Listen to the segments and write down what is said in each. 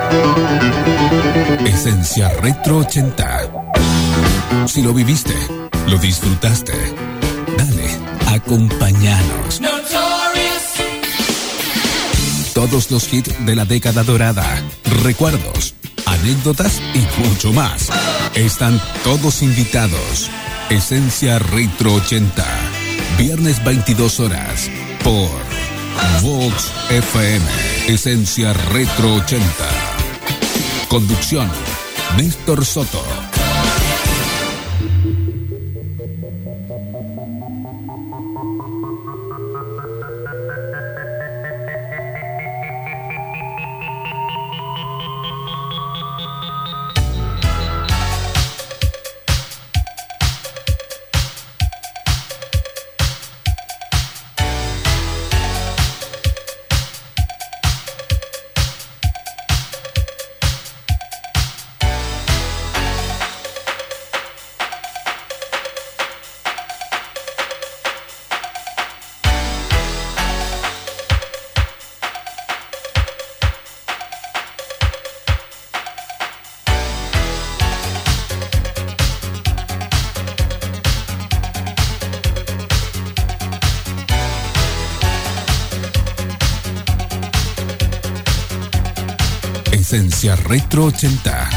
Esencia Retro 80. Si lo viviste, lo disfrutaste. Dale, acompáñanos. Todos los hits de la década dorada, recuerdos, anécdotas y mucho más. Están todos invitados. Esencia Retro 80. Viernes 22 horas por Vox FM. Esencia Retro 80. Conducción, Néstor Soto. Esencia Retro 80.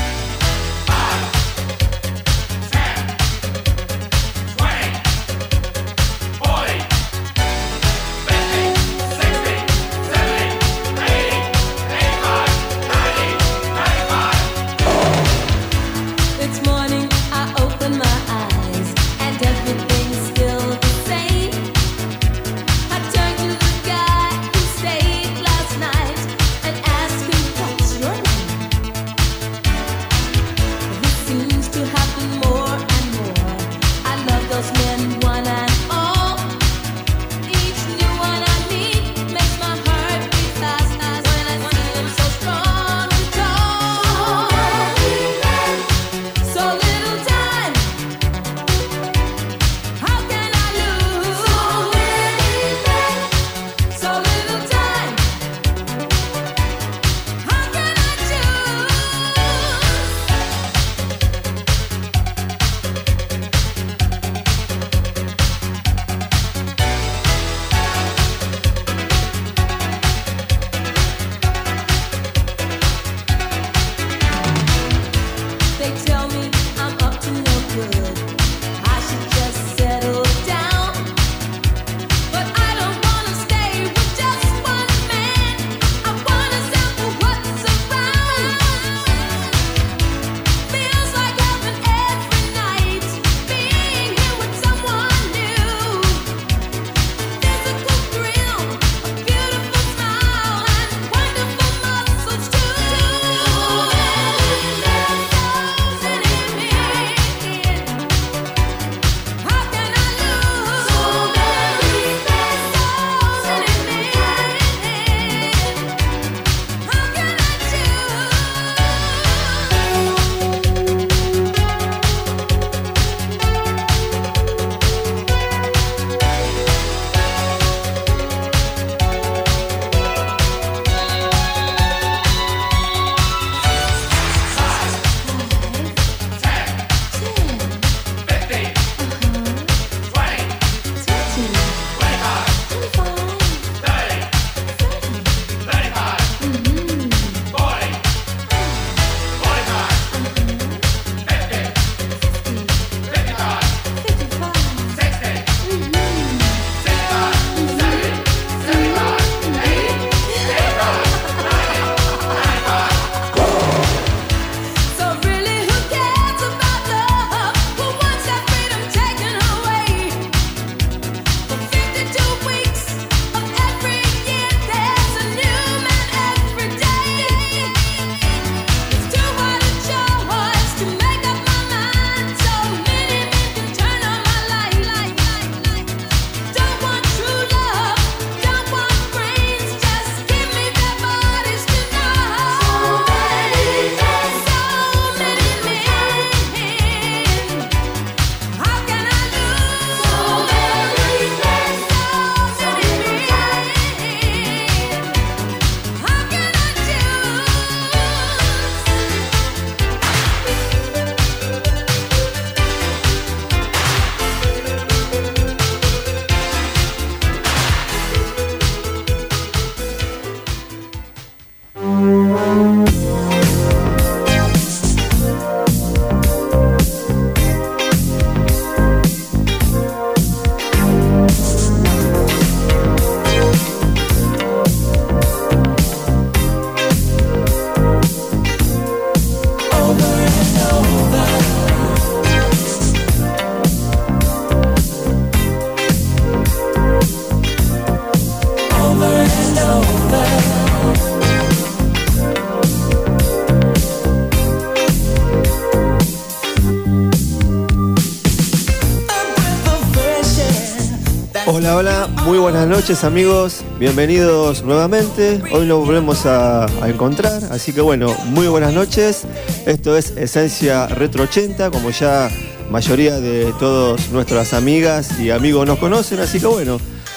Hola, hola, muy buenas noches amigos, bienvenidos nuevamente, hoy nos volvemos a encontrar, así que bueno, muy buenas noches, esto es Esencia Retro 80, como ya mayoría de todas nuestras amigas y amigos nos conocen, así que bueno,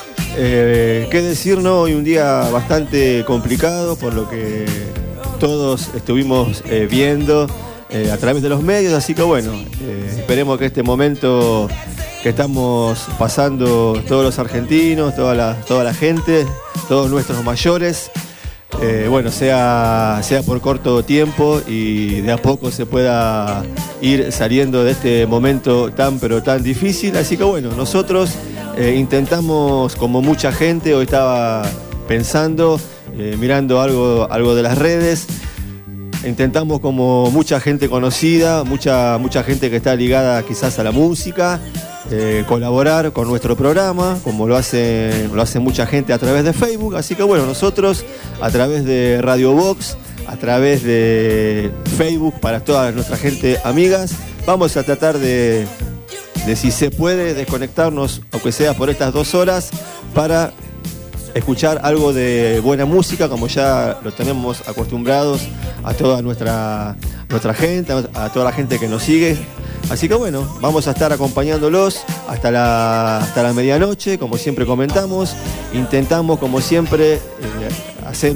qué decirnos, hoy un día bastante complicado por lo que todos estuvimos viendo a través de los medios, así que bueno, esperemos que este momento que estamos pasando todos los argentinos, toda la gente, todos nuestros mayores, bueno, sea por corto tiempo y de a poco se pueda ir saliendo de este momento tan pero tan difícil. Así que bueno, nosotros intentamos, como mucha gente, hoy estaba pensando, mirando algo de las redes, intentamos, como mucha gente conocida, mucha gente que está ligada quizás a la música, colaborar con nuestro programa, como lo hace mucha gente a través de Facebook. Así que bueno, nosotros a través de Radio Box, a través de Facebook, para toda nuestra gente amigas, vamos a tratar de si se puede, desconectarnos, aunque sea por estas 2 horas, para escuchar algo de buena música, como ya lo tenemos acostumbrados a toda nuestra gente, a toda la gente que nos sigue. Así que bueno, vamos a estar acompañándolos hasta la medianoche, como siempre comentamos. Intentamos, como siempre, hacer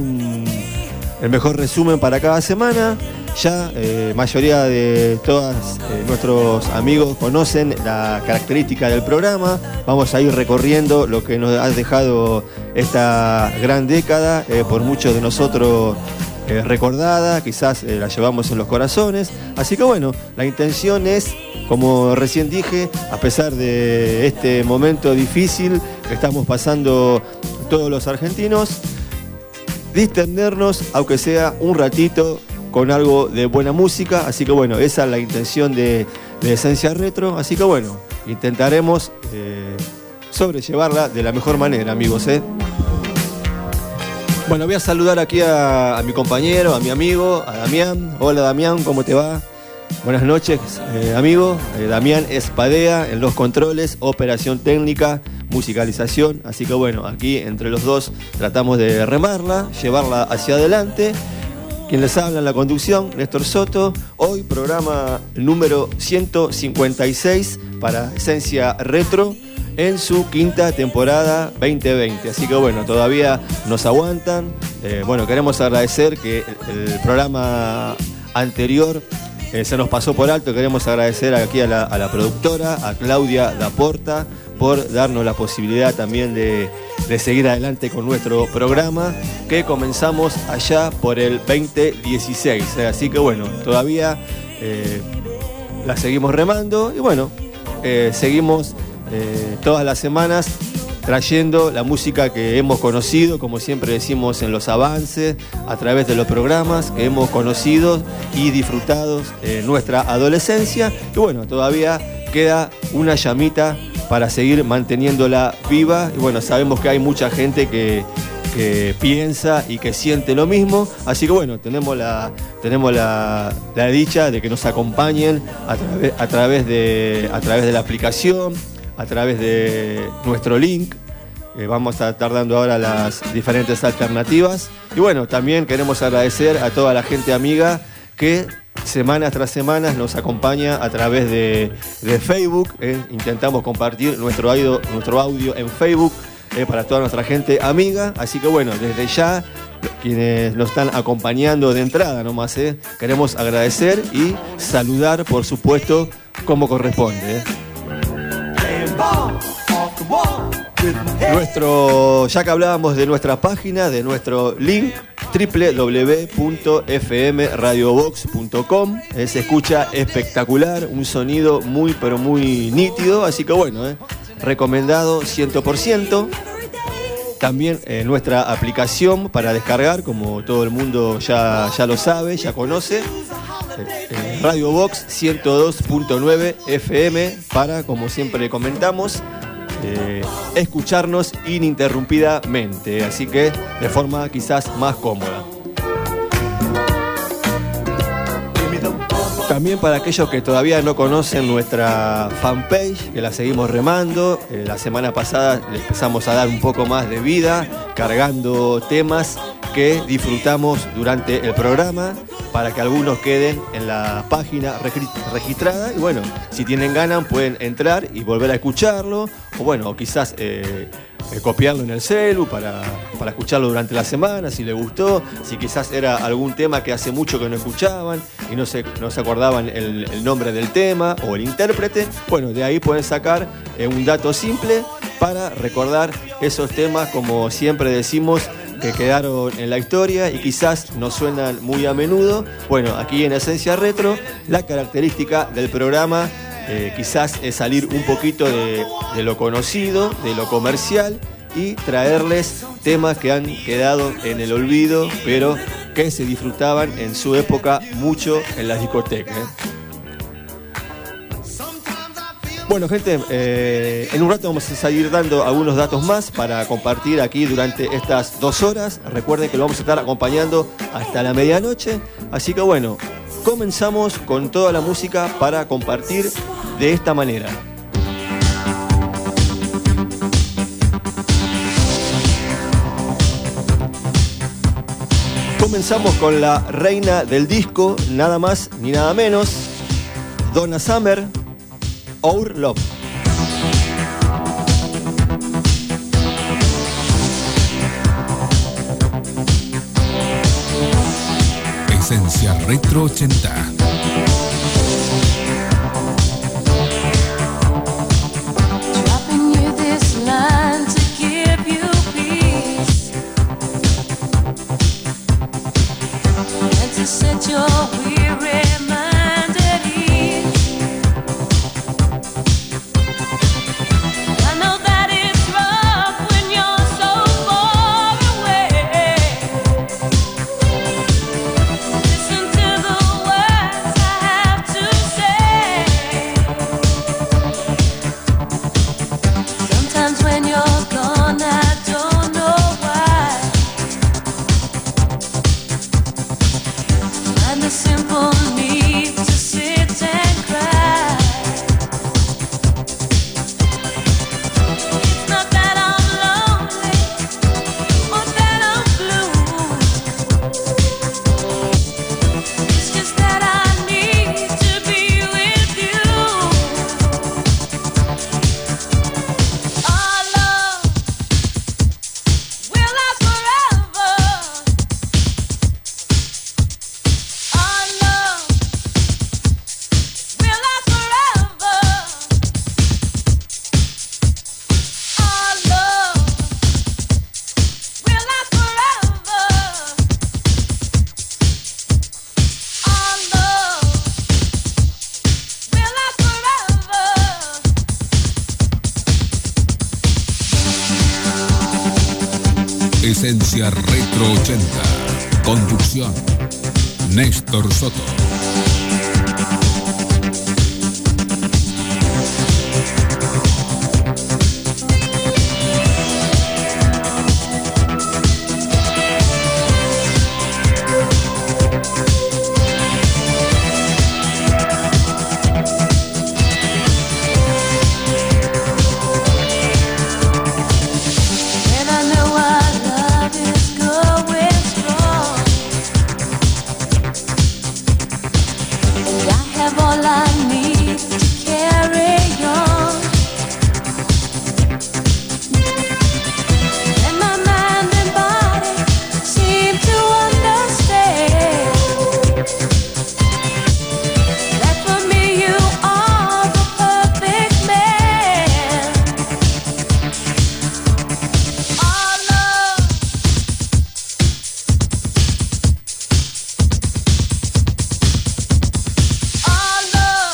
el mejor resumen para cada semana. Ya mayoría de todos nuestros amigos conocen la característica del programa. Vamos a ir recorriendo lo que nos ha dejado esta gran década, por muchos de nosotros recordada, quizás la llevamos en los corazones. Así que bueno, la intención es, como recién dije, a pesar de este momento difícil que estamos pasando todos los argentinos, distendernos, aunque sea un ratito, con algo de buena música. Así que bueno, esa es la intención de Esencia Retro. Así que bueno, intentaremos sobrellevarla de la mejor manera, amigos. Bueno, voy a saludar aquí a mi compañero, a mi amigo, a Damián. Hola Damián, ¿cómo te va? Buenas noches, amigo. Damián Espadea en los controles, operación técnica, musicalización. Así que bueno, aquí entre los dos tratamos de remarla, llevarla hacia adelante. Quien les habla en la conducción, Néstor Soto. Hoy programa número 156 para Esencia Retro, en su 5ª temporada 2020. Así que bueno, todavía nos aguantan. Bueno, queremos agradecer que el programa anterior se nos pasó por alto. Queremos agradecer aquí a la productora, a Claudia Daporta, por darnos la posibilidad también de seguir adelante con nuestro programa, que comenzamos allá por el 2016. Así que bueno, todavía la seguimos remando y bueno, seguimos todas las semanas trayendo la música que hemos conocido, como siempre decimos en los avances, a través de los programas que hemos conocido y disfrutado en nuestra adolescencia. Y bueno, todavía queda una llamita para seguir manteniéndola viva. Y bueno, sabemos que hay mucha gente que piensa y que siente lo mismo. Así que bueno, tenemos la dicha de que nos acompañen a través de la aplicación, a través de nuestro link. Vamos a estar dando ahora las diferentes alternativas. Y bueno, también queremos agradecer a toda la gente amiga que semana tras semana nos acompaña a través de Facebook. Intentamos compartir nuestro audio en Facebook para toda nuestra gente amiga. Así que bueno, desde ya, quienes nos están acompañando de entrada nomás, queremos agradecer y saludar, por supuesto, como corresponde. Ya que hablábamos de nuestra página, de nuestro link, www.fmradiobox.com, se escucha espectacular, un sonido muy pero muy nítido, así que bueno, recomendado 100%. También nuestra aplicación para descargar, como todo el mundo ya lo sabe, ya conoce, Radio Box 102.9 FM, para, como siempre comentamos, escucharnos ininterrumpidamente, así que de forma quizás más cómoda. También para aquellos que todavía no conocen nuestra fanpage, que la seguimos remando, la semana pasada le empezamos a dar un poco más de vida, cargando temas que disfrutamos durante el programa, para que algunos queden en la página registrada. Y bueno, si tienen ganas pueden entrar y volver a escucharlo, o bueno, quizás copiarlo en el celu para escucharlo durante la semana, si les gustó, si quizás era algún tema que hace mucho que no escuchaban y no se acordaban el nombre del tema o el intérprete. Bueno, de ahí pueden sacar un dato simple para recordar esos temas, como siempre decimos, que quedaron en la historia y quizás no suenan muy a menudo. Bueno, aquí en Esencia Retro, la característica del programa quizás es salir un poquito de lo conocido, de lo comercial, y traerles temas que han quedado en el olvido, pero que se disfrutaban en su época mucho en las discotecas. Bueno, gente, en un rato vamos a seguir dando algunos datos más para compartir aquí durante estas 2 horas. Recuerden que lo vamos a estar acompañando hasta la medianoche. Así que bueno, comenzamos con toda la música para compartir de esta manera. Comenzamos con la reina del disco, nada más ni nada menos, Donna Summer, Our Love. Esencia Retro 80. Esencia Retro 80. Conducción: Néstor Soto. Our love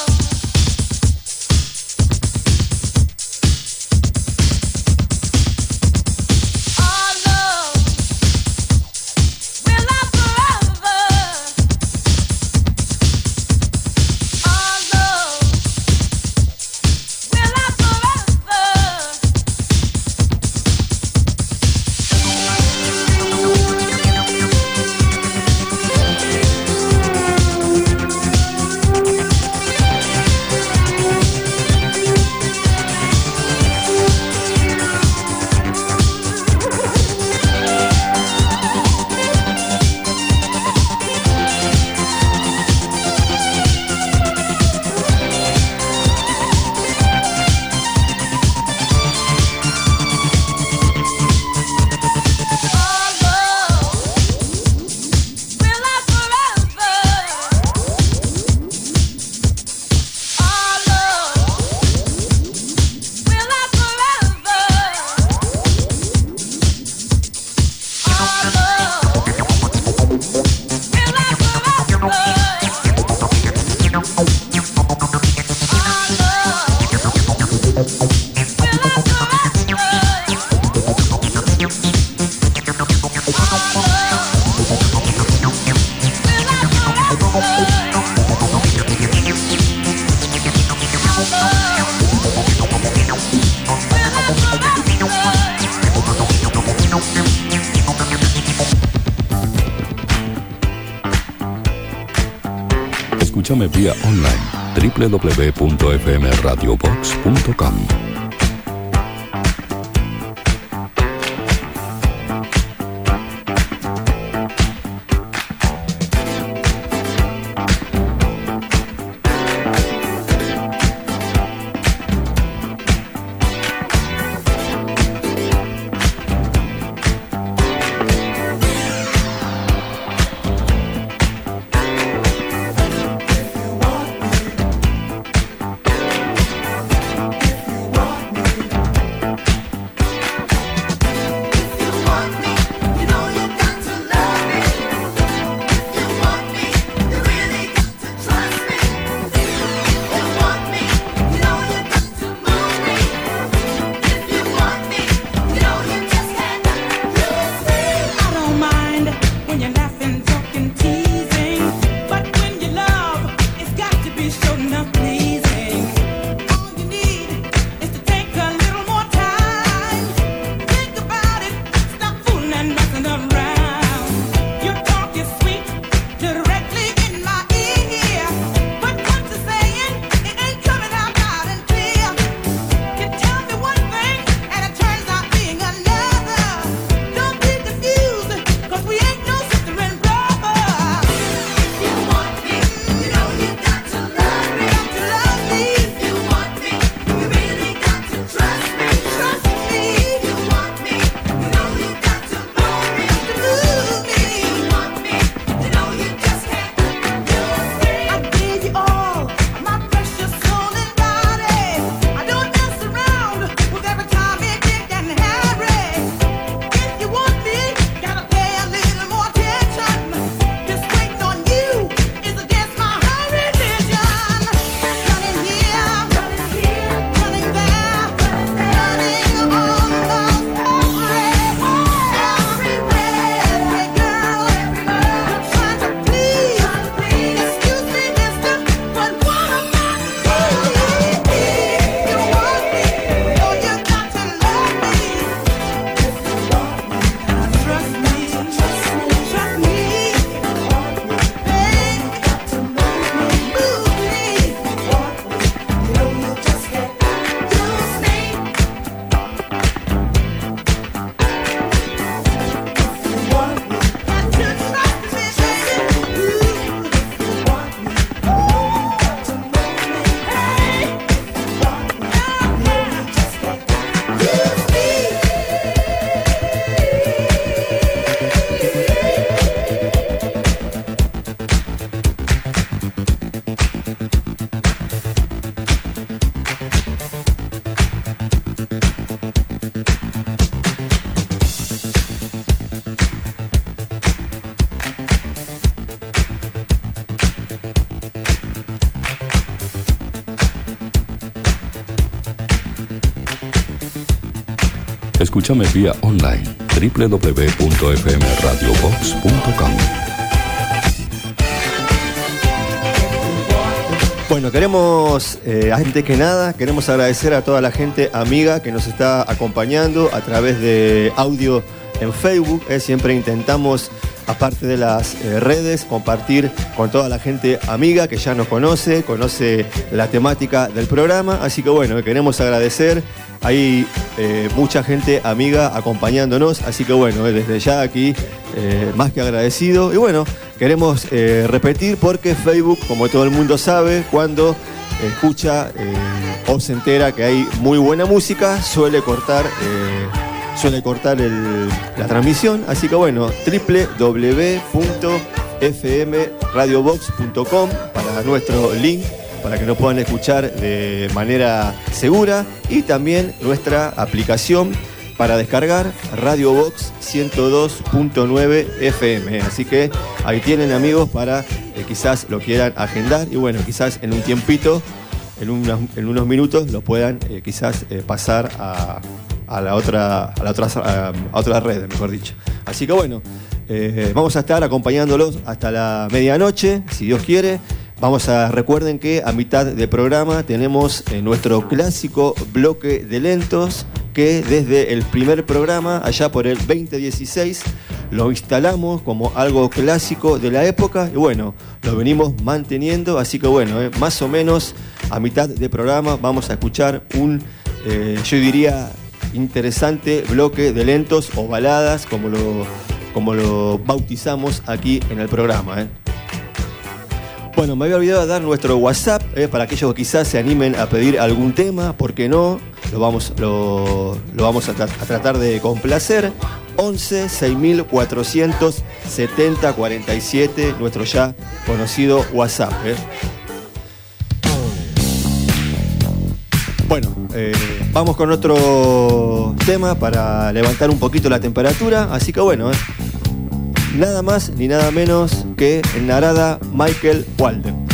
Escúchame vía online www.fmradiobox.com. Escúchame vía online www.fmradiobox.com. Bueno, queremos, antes que nada, queremos agradecer a toda la gente amiga que nos está acompañando a través de audio en Facebook. Siempre intentamos, aparte de las redes, compartir con toda la gente amiga que ya nos conoce la temática del programa. Así que bueno, queremos agradecer. Hay mucha gente amiga acompañándonos, así que bueno, desde ya aquí más que agradecido. Y bueno, queremos repetir porque Facebook, como todo el mundo sabe, cuando escucha o se entera que hay muy buena música, suele cortar la transmisión. Así que bueno, www.fmradiobox.com para nuestro link, para que nos puedan escuchar de manera segura, y también nuestra aplicación para descargar, Radio Box 102.9 FM. Así que ahí tienen, amigos, para quizás lo quieran agendar y bueno, quizás en un tiempito, en unos minutos lo puedan quizás pasar a la otra red, mejor dicho. Así que bueno, vamos a estar acompañándolos hasta la medianoche, si Dios quiere. Recuerden que a mitad del programa tenemos nuestro clásico bloque de lentos, que desde el primer programa, allá por el 2016, lo instalamos como algo clásico de la época y bueno, lo venimos manteniendo, así que bueno, más o menos a mitad del programa vamos a escuchar un, yo diría, interesante bloque de lentos o baladas, como lo bautizamos aquí en el programa. Bueno, me había olvidado de dar nuestro WhatsApp para aquellos que quizás se animen a pedir algún tema, ¿por qué no? Lo vamos a tratar de complacer. 11 6470 47, nuestro ya conocido WhatsApp. Bueno, vamos con otro tema para levantar un poquito la temperatura, así que bueno, nada más ni nada menos que el Narada Michael Walden.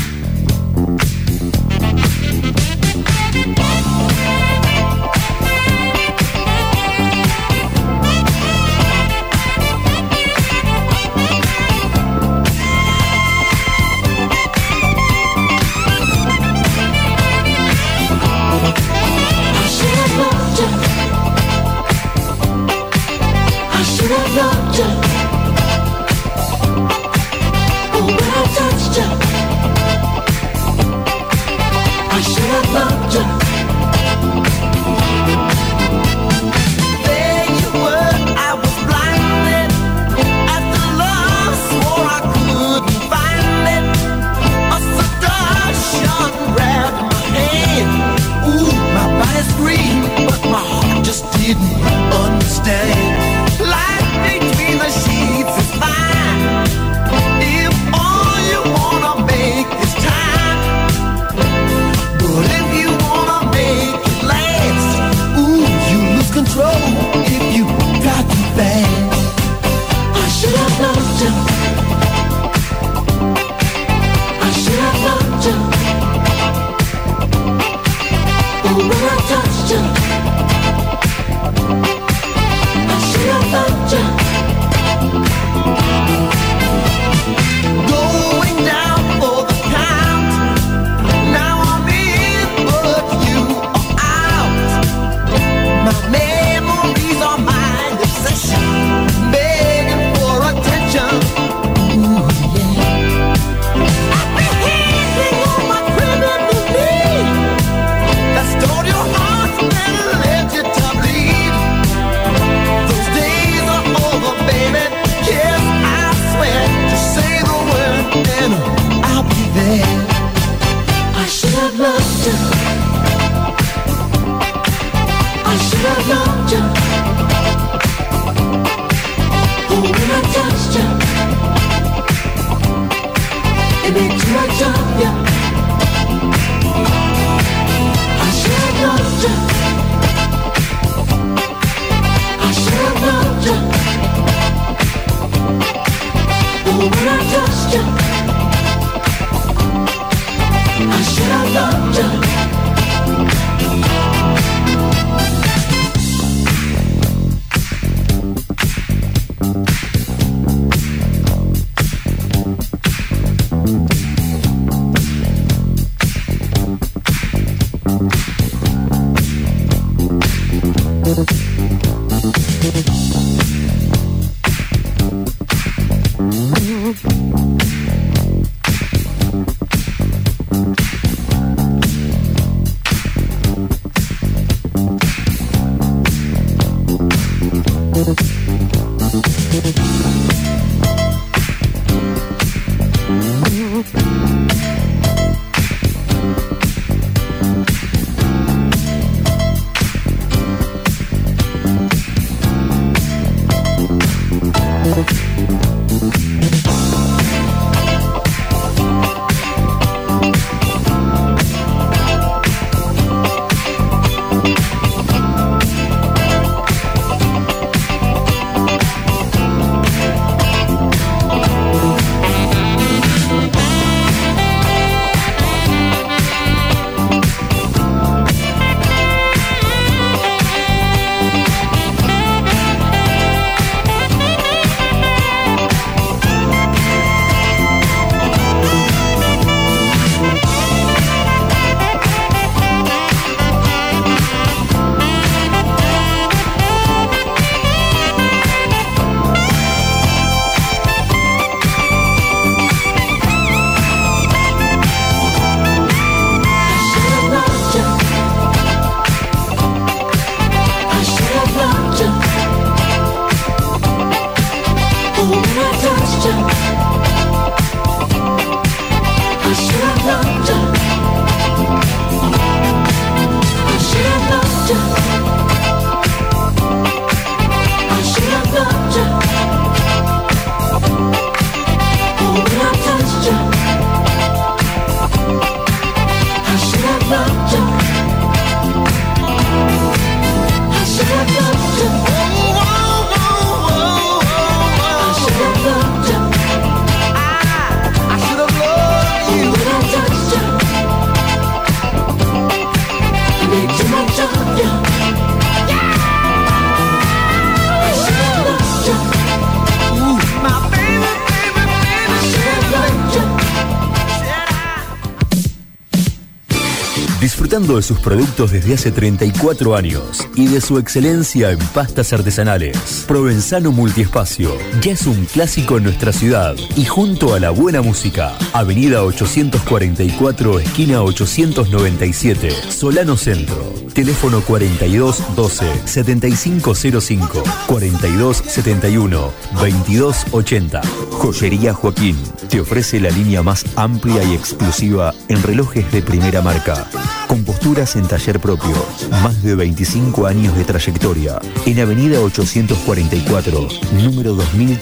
disfrutando de sus productos desde hace 34 años y de su excelencia en pastas artesanales. Provenzano Multiespacio ya es un clásico en nuestra ciudad y junto a la buena música, Avenida 844, esquina 897, Solano Centro. Teléfono 4212 7505 4271 2280. Joyería Joaquín te ofrece la línea más amplia y exclusiva en relojes de primera marca, con posturas en taller propio, más de 25 años de trayectoria. En Avenida 844, número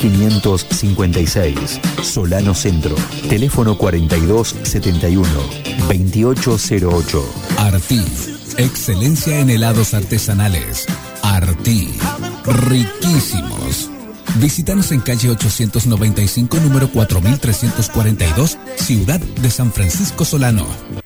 2556, Solano Centro. Teléfono 4271 2808. Artif, excelencia en helados artesanales. Artif, riquísimos. Visítanos en calle 895, número 4342, Ciudad de San Francisco Solano.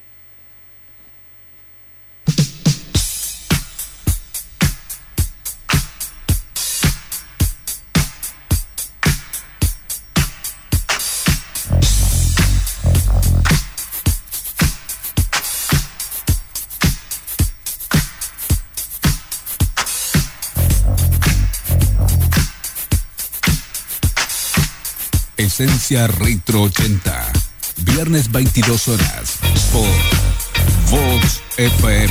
Esencia Retro 80, viernes 22 horas, por Vox FM.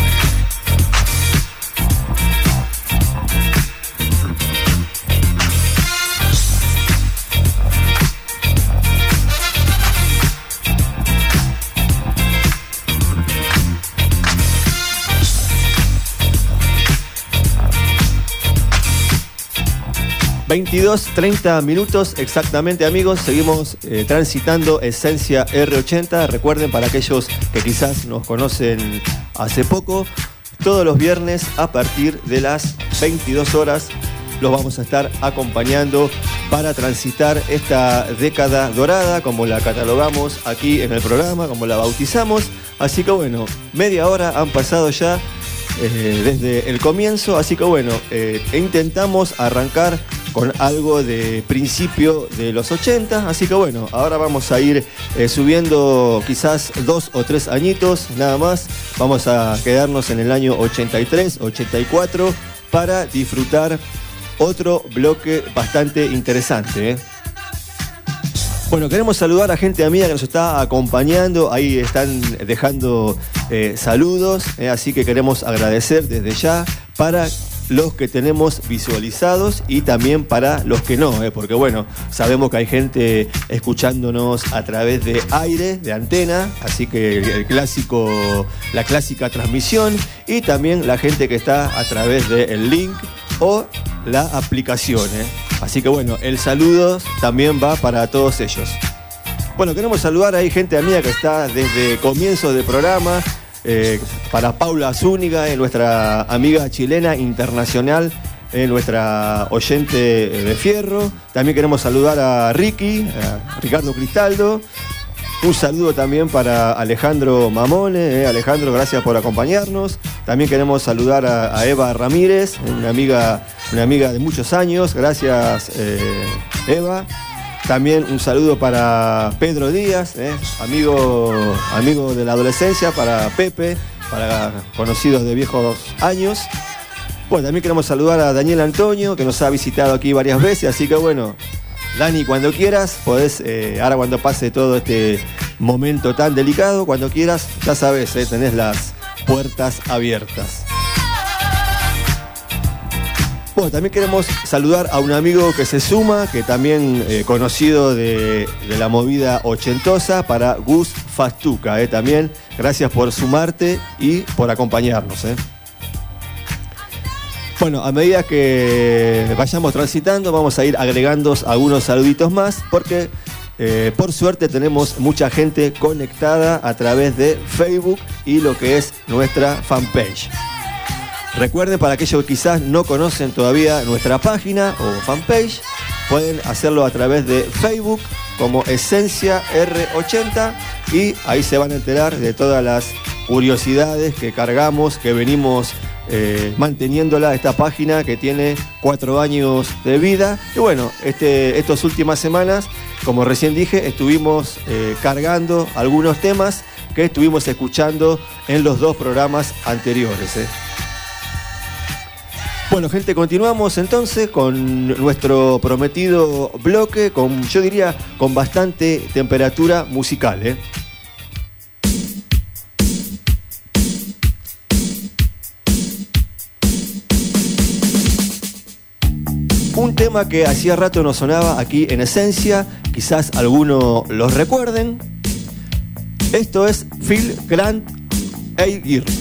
...22:30 exactamente, amigos. Seguimos transitando Esencia R80. Recuerden, para aquellos que quizás nos conocen hace poco, todos los viernes a partir de las 22 horas los vamos a estar acompañando para transitar esta década dorada, como la catalogamos aquí en el programa, como la bautizamos. Así que bueno, media hora han pasado ya desde el comienzo, así que bueno, intentamos arrancar con algo de principio de los 80, así que bueno, ahora vamos a ir subiendo quizás 2 o 3 añitos nada más. Vamos a quedarnos en el año 83, 84 para disfrutar otro bloque bastante interesante. Bueno, queremos saludar a gente amiga que nos está acompañando, ahí están dejando saludos, así que queremos agradecer desde ya para los que tenemos visualizados y también para los que no, porque bueno, sabemos que hay gente escuchándonos a través de aire, de antena, así que la clásica transmisión, y también la gente que está a través del link o la aplicación, Así que bueno, el saludo también va para todos ellos. Bueno, queremos saludar, hay gente amiga que está desde comienzos del programa. Para Paula Zúñiga, nuestra amiga chilena internacional, nuestra oyente de fierro. También queremos saludar a Ricky, a Ricardo Cristaldo. Un saludo también para Alejandro Mamone. Alejandro, gracias por acompañarnos. También queremos saludar a Eva Ramírez, una amiga de muchos años. Gracias, Eva. También un saludo para Pedro Díaz, amigo de la adolescencia, para Pepe, para conocidos de viejos años. Bueno, también queremos saludar a Daniel Antonio, que nos ha visitado aquí varias veces, así que bueno, Dani, cuando quieras, podés, ahora cuando pase todo este momento tan delicado, cuando quieras, ya sabes, tenés las puertas abiertas. Bueno, también queremos saludar a un amigo que se suma, que también conocido de la movida ochentosa, para Gus Fastuca. También gracias por sumarte y por acompañarnos. Bueno, a medida que vayamos transitando, vamos a ir agregando algunos saluditos más, porque por suerte tenemos mucha gente conectada a través de Facebook y lo que es nuestra fanpage. Recuerden, para aquellos que quizás no conocen todavía nuestra página o fanpage, pueden hacerlo a través de Facebook como Esencia R80 y ahí se van a enterar de todas las curiosidades que cargamos, que venimos manteniéndola, esta página que tiene 4 años de vida. Y bueno, estas últimas semanas como recién dije, estuvimos cargando algunos temas que estuvimos escuchando en los 2 programas anteriores. Bueno, gente, continuamos entonces con nuestro prometido bloque, yo diría, con bastante temperatura musical. Un tema que hacía rato no sonaba aquí en Esencia, quizás algunos los recuerden. Esto es Phil Grant, 8 Years.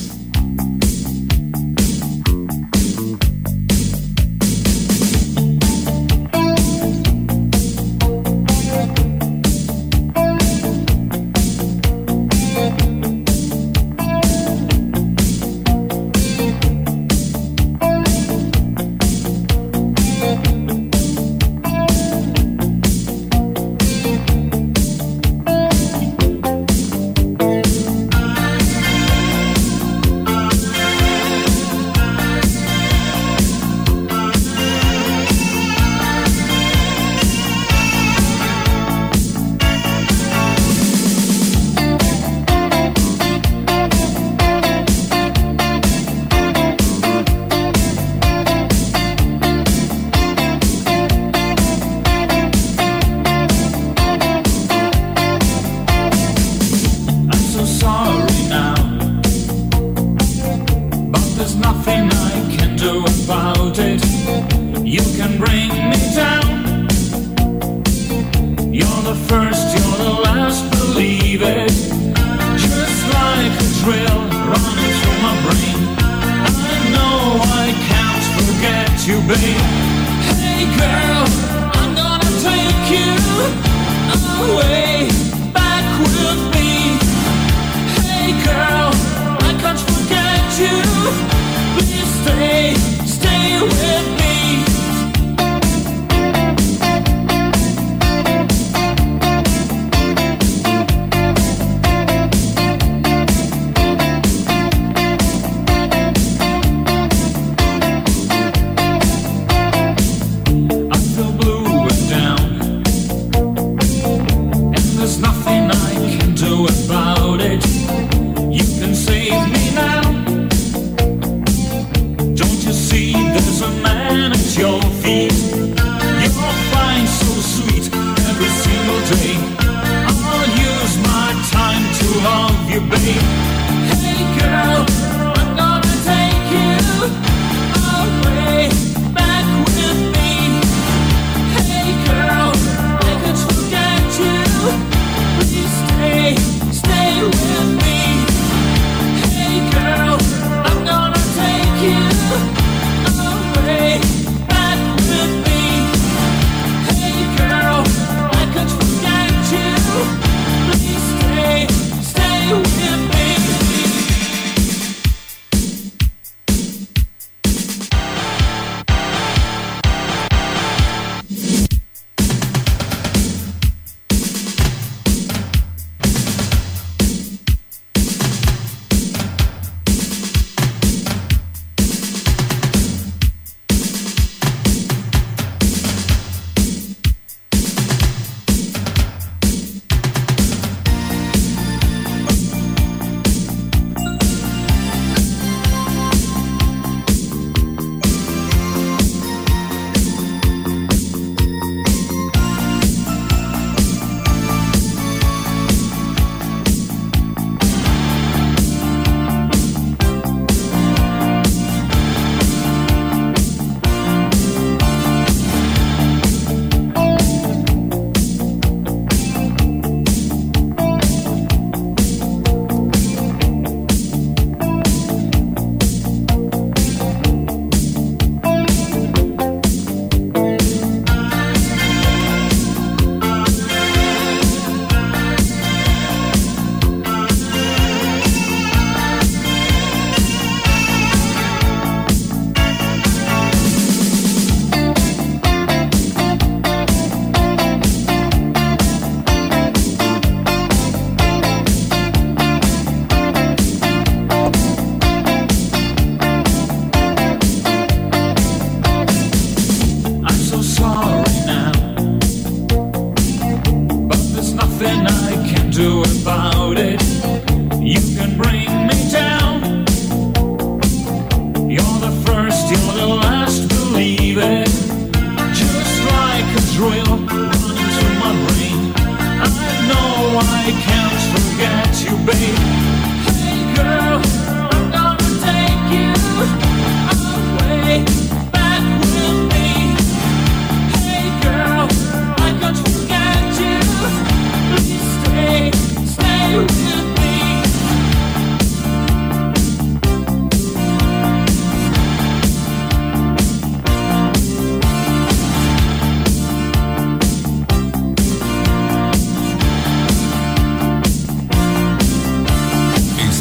Stay with me.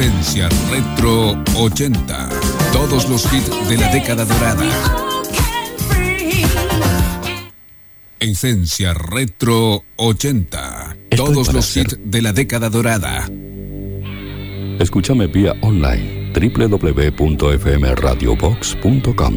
Esencia Retro 80. Todos los hits de la década dorada. Esencia Retro 80. Todos los hits de la década dorada. Escúchame vía online www.fmradiobox.com.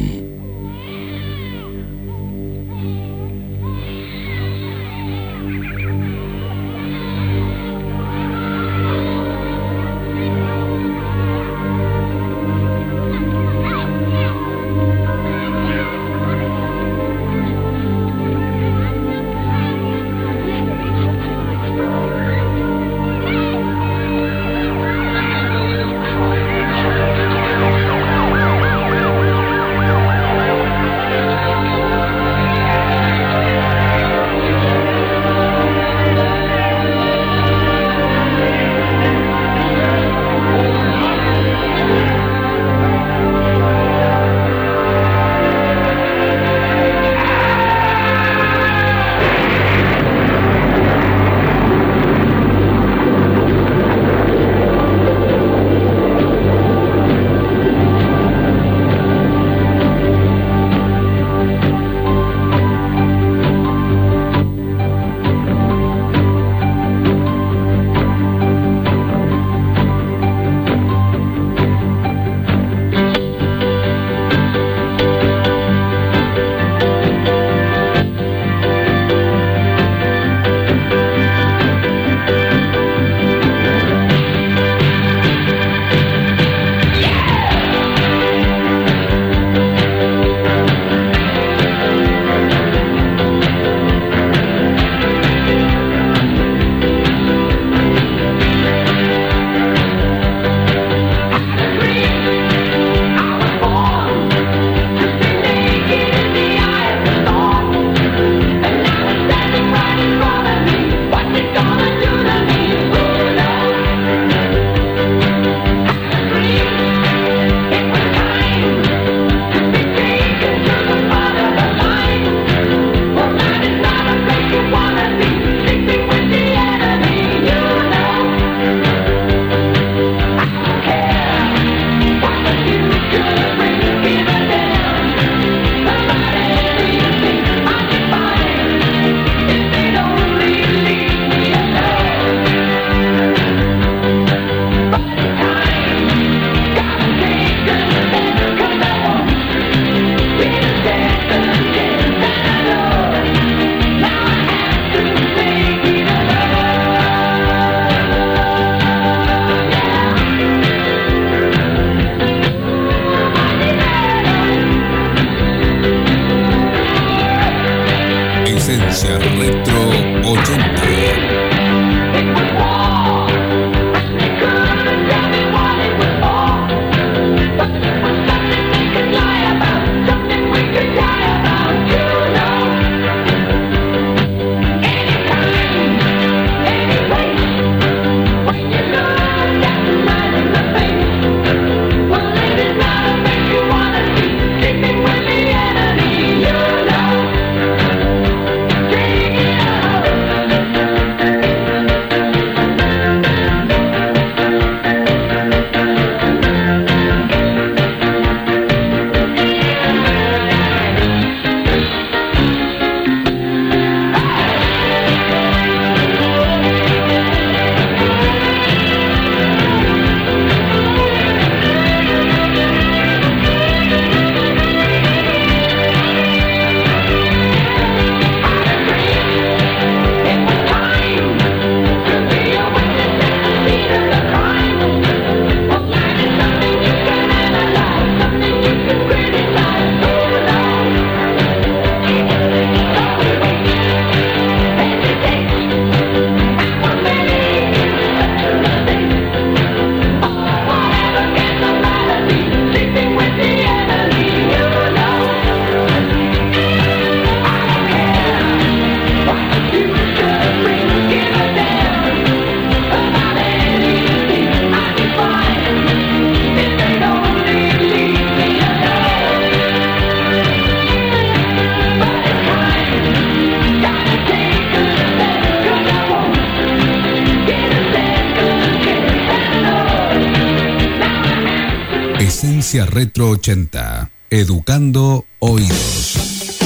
Esencia Retro 80. Educando oídos.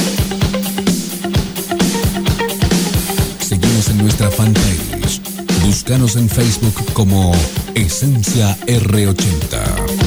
Seguimos en nuestra fanpage. Búscanos en Facebook como Esencia R80.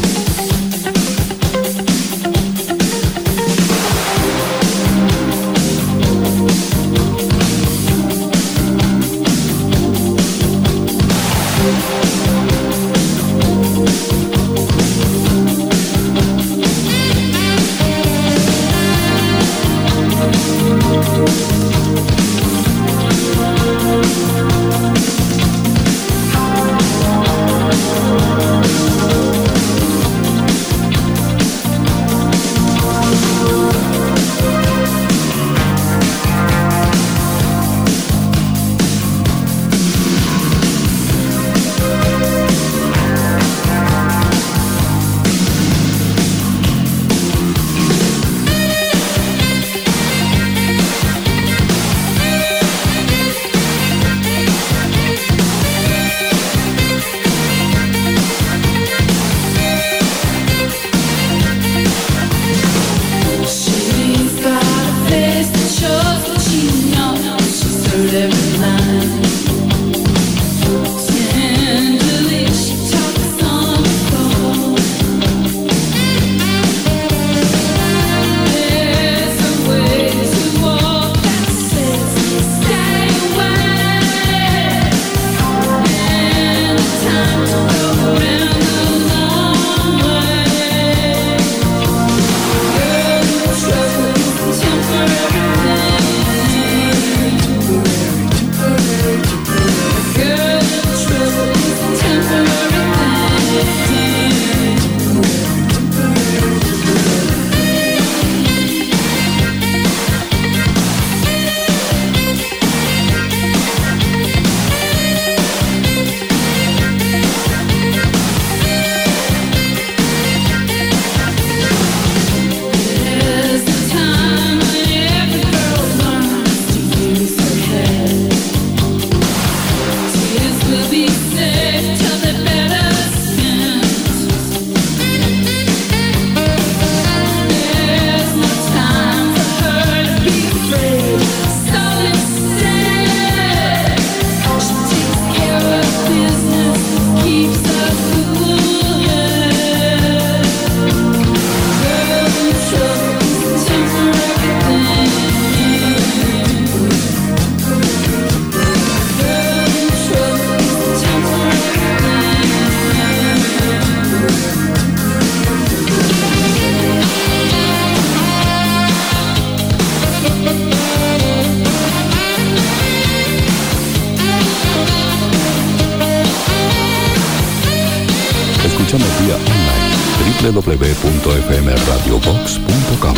www.fmradiobox.com.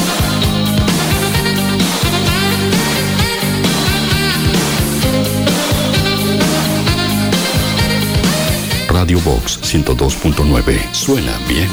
Radio Box 102.9. Suena bien.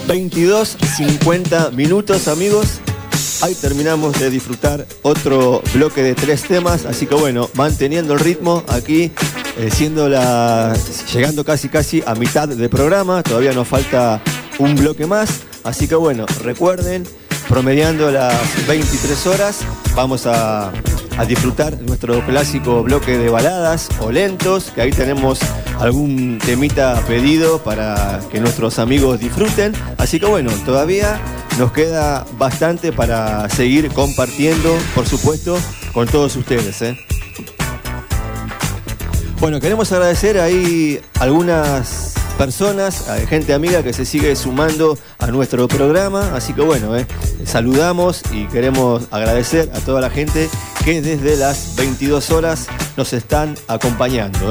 22:50 minutos, amigos. Ahí terminamos de disfrutar otro bloque de 3 temas, así que bueno, manteniendo el ritmo aquí, llegando casi a mitad del programa, todavía nos falta un bloque más, así que bueno, recuerden, promediando las 23 horas, vamos a disfrutar nuestro clásico bloque de baladas o lentos, que ahí tenemos algún temita pedido para que nuestros amigos disfruten, así que bueno, todavía nos queda bastante para seguir compartiendo, por supuesto, con todos ustedes, Bueno, queremos agradecer ahí algunas personas, gente amiga que se sigue sumando a nuestro programa, así que bueno, saludamos y queremos agradecer a toda la gente que desde las 22 horas nos están acompañando,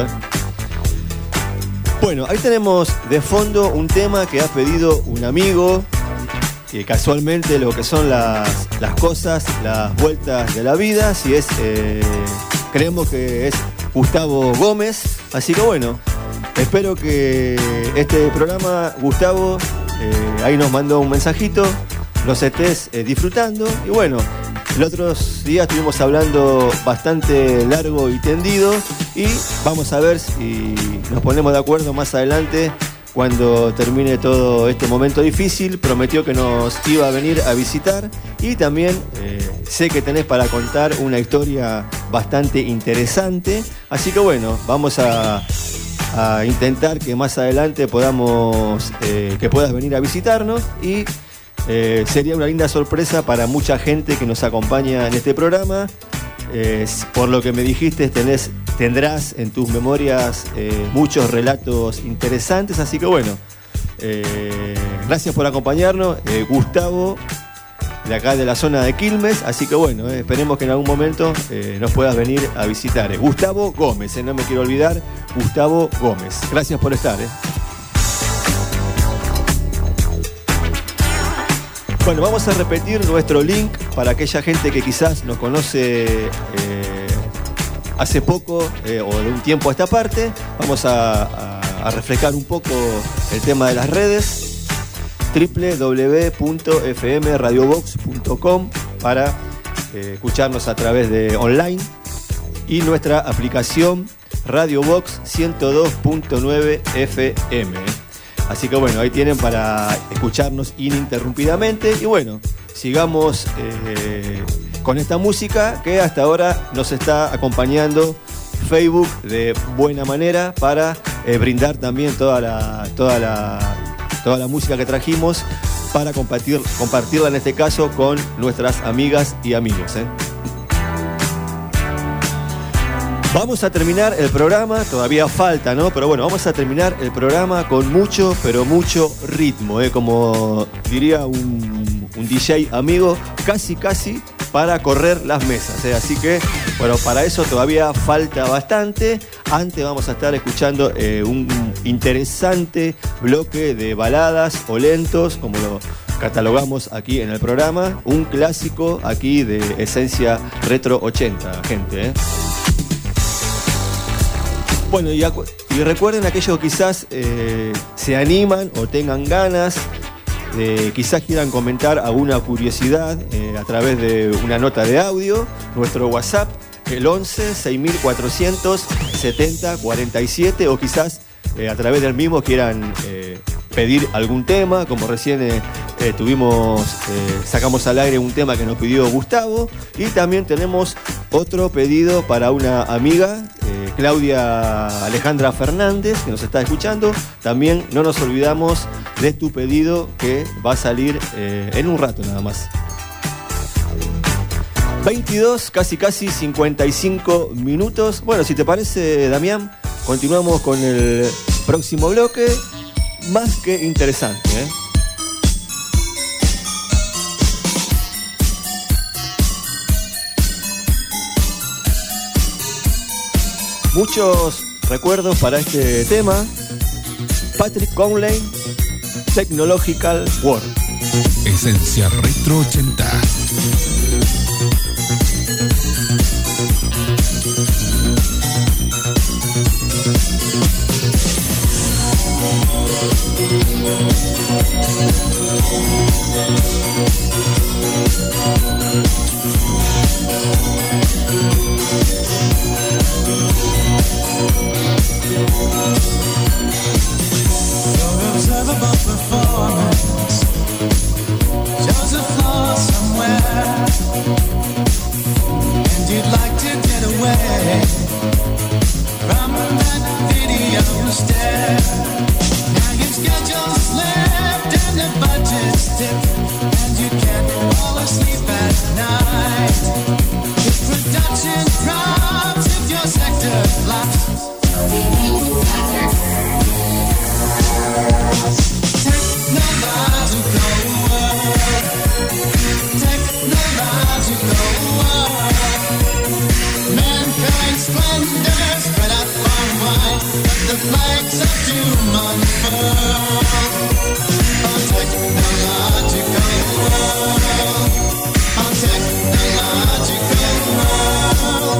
Bueno, ahí tenemos de fondo un tema que ha pedido un amigo, que casualmente lo que son las cosas, las vueltas de la vida, creemos que es Gustavo Gómez, así que bueno, espero que este programa, Gustavo, ahí nos mandó un mensajito, los estés disfrutando, y bueno, los otros días estuvimos hablando bastante largo y tendido, y vamos a ver si nos ponemos de acuerdo más adelante. Cuando termine todo este momento difícil, prometió que nos iba a venir a visitar, y también sé que tenés para contar una historia bastante interesante, así que bueno, vamos a intentar que más adelante que puedas venir a visitarnos, y sería una linda sorpresa para mucha gente que nos acompaña en este programa. Por lo que me dijiste, tendrás en tus memorias muchos relatos interesantes, así que bueno, gracias por acompañarnos, Gustavo, de acá de la zona de Quilmes, así que bueno, esperemos que en algún momento nos puedas venir a visitar. Gustavo Gómez, no me quiero olvidar, Gustavo Gómez, gracias por estar. Bueno, vamos a repetir nuestro link para aquella gente que quizás nos conoce hace poco o de un tiempo a esta parte. Vamos a refrescar un poco el tema de las redes. www.fmradiobox.com para escucharnos a través de online, y nuestra aplicación Radio Box 102.9 FM. Así que bueno, ahí tienen para escucharnos ininterrumpidamente. Y bueno, sigamos con esta música que hasta ahora nos está acompañando Facebook de buena manera para brindar también toda la música que trajimos para compartirla en este caso con nuestras amigas y amigos. Vamos a terminar el programa, todavía falta, ¿no? Pero bueno, vamos a terminar el programa con mucho, pero mucho ritmo, como diría un DJ amigo, casi para correr las mesas, Así que, bueno, para eso todavía falta bastante. Antes vamos a estar escuchando un interesante bloque de baladas o lentos, como lo catalogamos aquí en el programa, un clásico aquí de Esencia Retro 80, gente, Bueno, y recuerden aquellos que quizás se animan o tengan ganas, quizás quieran comentar alguna curiosidad a través de una nota de audio, nuestro WhatsApp, el 11 6400 70 47, o quizás a través del mismo quieran pedir algún tema, como recién sacamos al aire un tema que nos pidió Gustavo, y también tenemos otro pedido para una amiga, Claudia Alejandra Fernández, que nos está escuchando. También no nos olvidamos de tu pedido, que va a salir en un rato nada más. 22, casi 55 minutos. Bueno, si te parece, Damián, continuamos con el próximo bloque, más que interesante, Muchos recuerdos para este tema. Patrick Conley, Technological World. Esencia Retro 80. you'd like to get away from that video stare. Now your schedule slipped and the budget's dipped, and you can't fall asleep at night. If production drops, if your sector flops, technological world, mankind's splendor spread out far wide, but the flags of doom unfurl. A technological world, a technological world.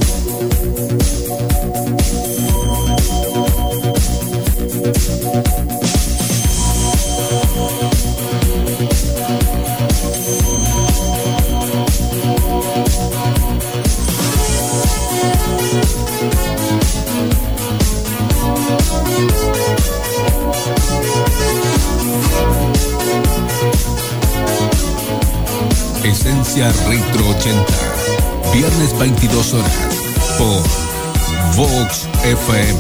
Esencia Retro 80, viernes 22 horas, por Vox FM.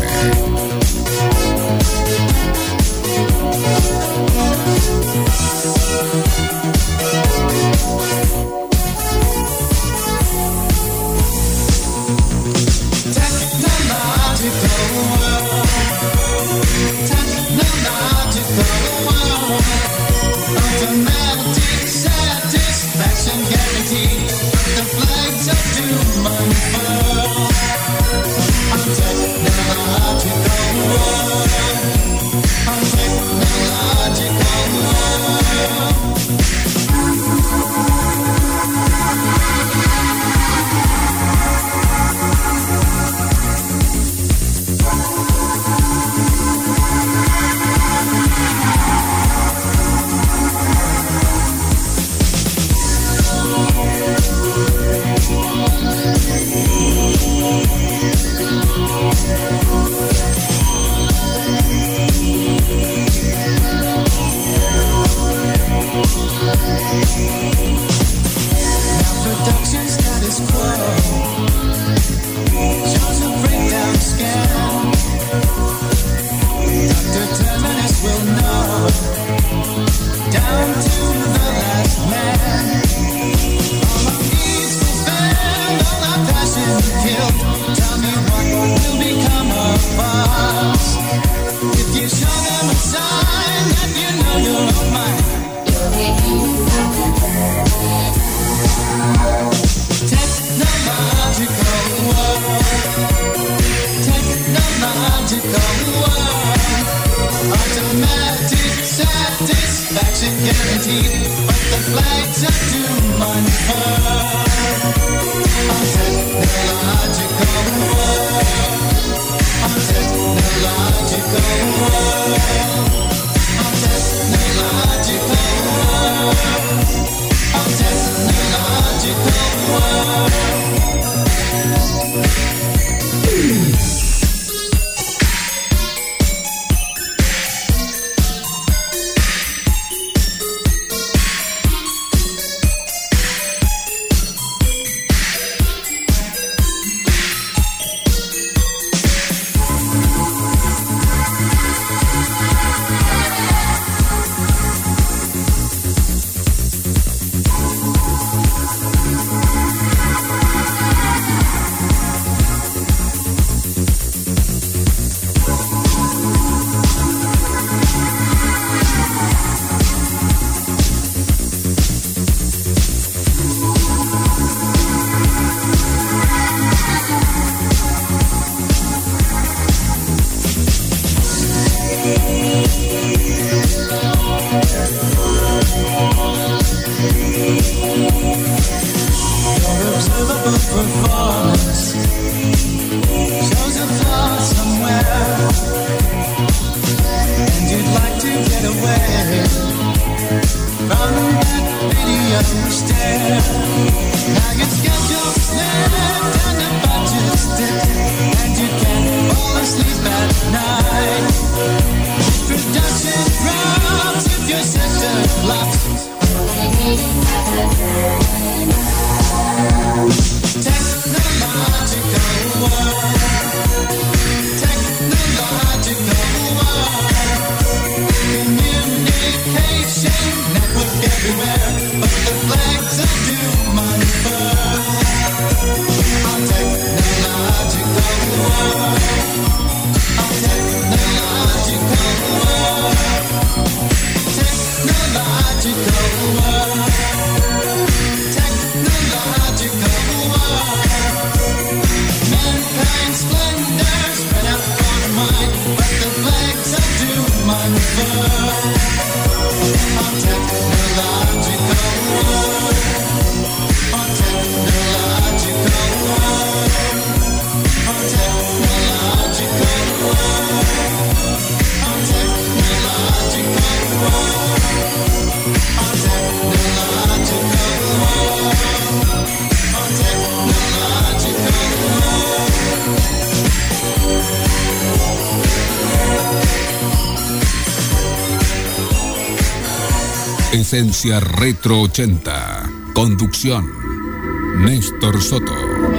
Technological Esencia Retro 80. Conducción: Néstor Soto.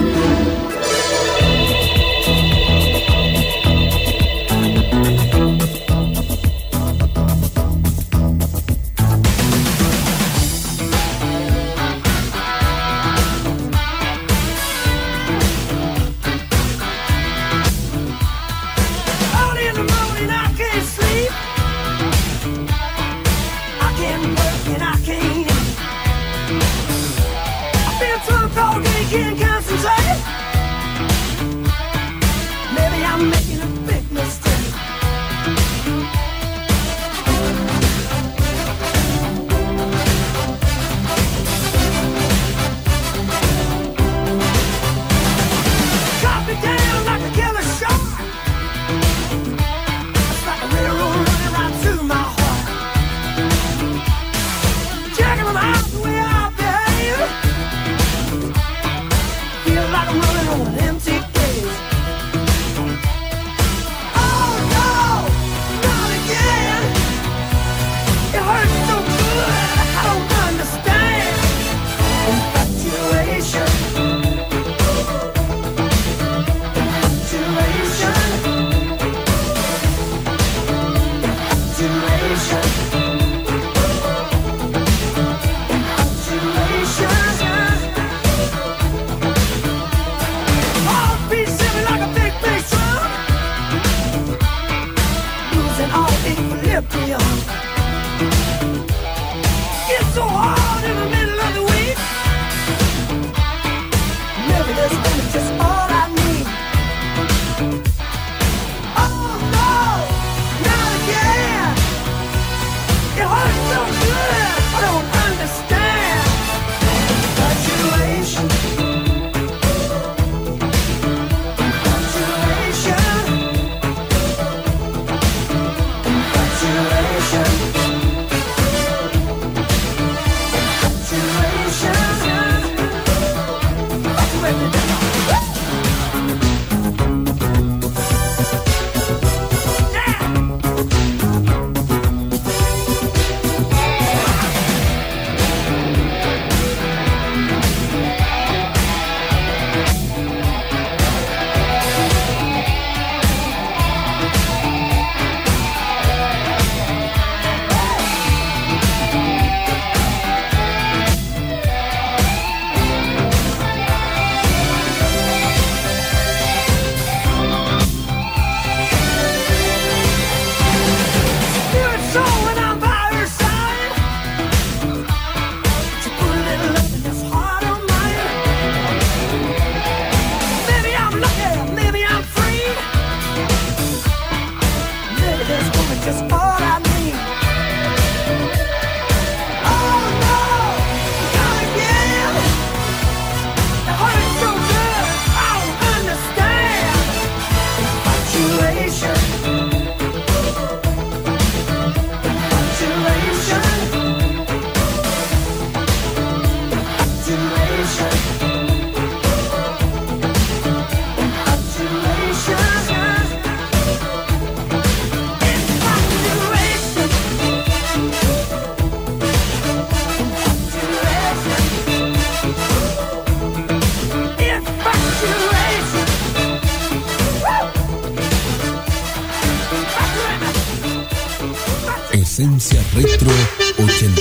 Esencia Retro 80.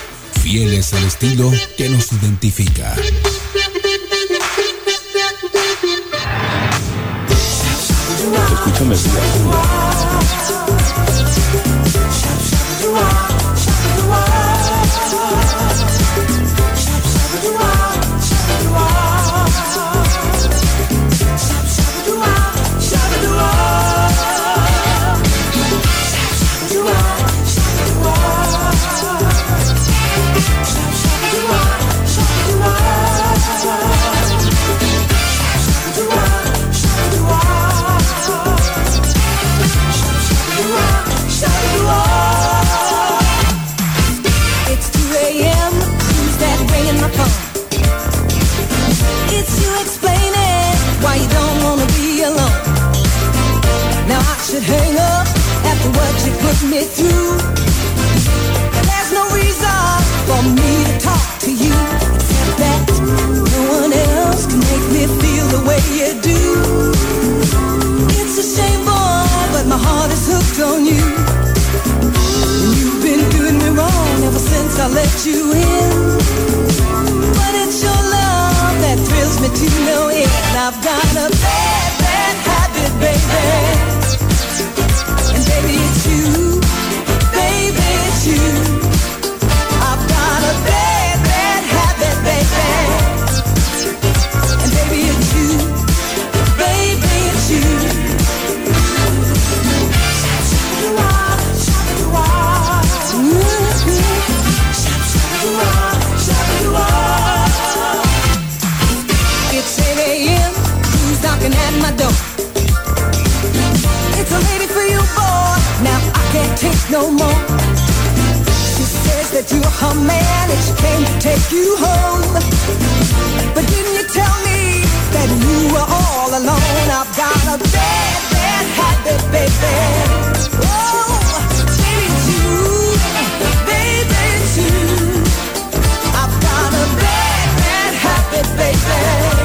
Fieles al estilo que nos identifica. Escúchame, way you do. It's a shame, boy, but my heart is hooked on you. And you've been doing me wrong ever since I let you in. But it's your love that thrills me to no end. I've got a bad, bad habit, baby. And baby, it's you. Baby, it's you. I've got a bad, bad habit, baby. And baby, it's you. Baby, it's you. It's 8 a.m. Who's knocking at my door? It's a lady for you, boy. Now I can't take no more. She says that you're her man and she came to take you home. But didn't you tell me that you were all alone? I've got a bad, bad habit, baby. Oh, baby, it's you. Baby, it's you. I've got a bad, bad habit, baby.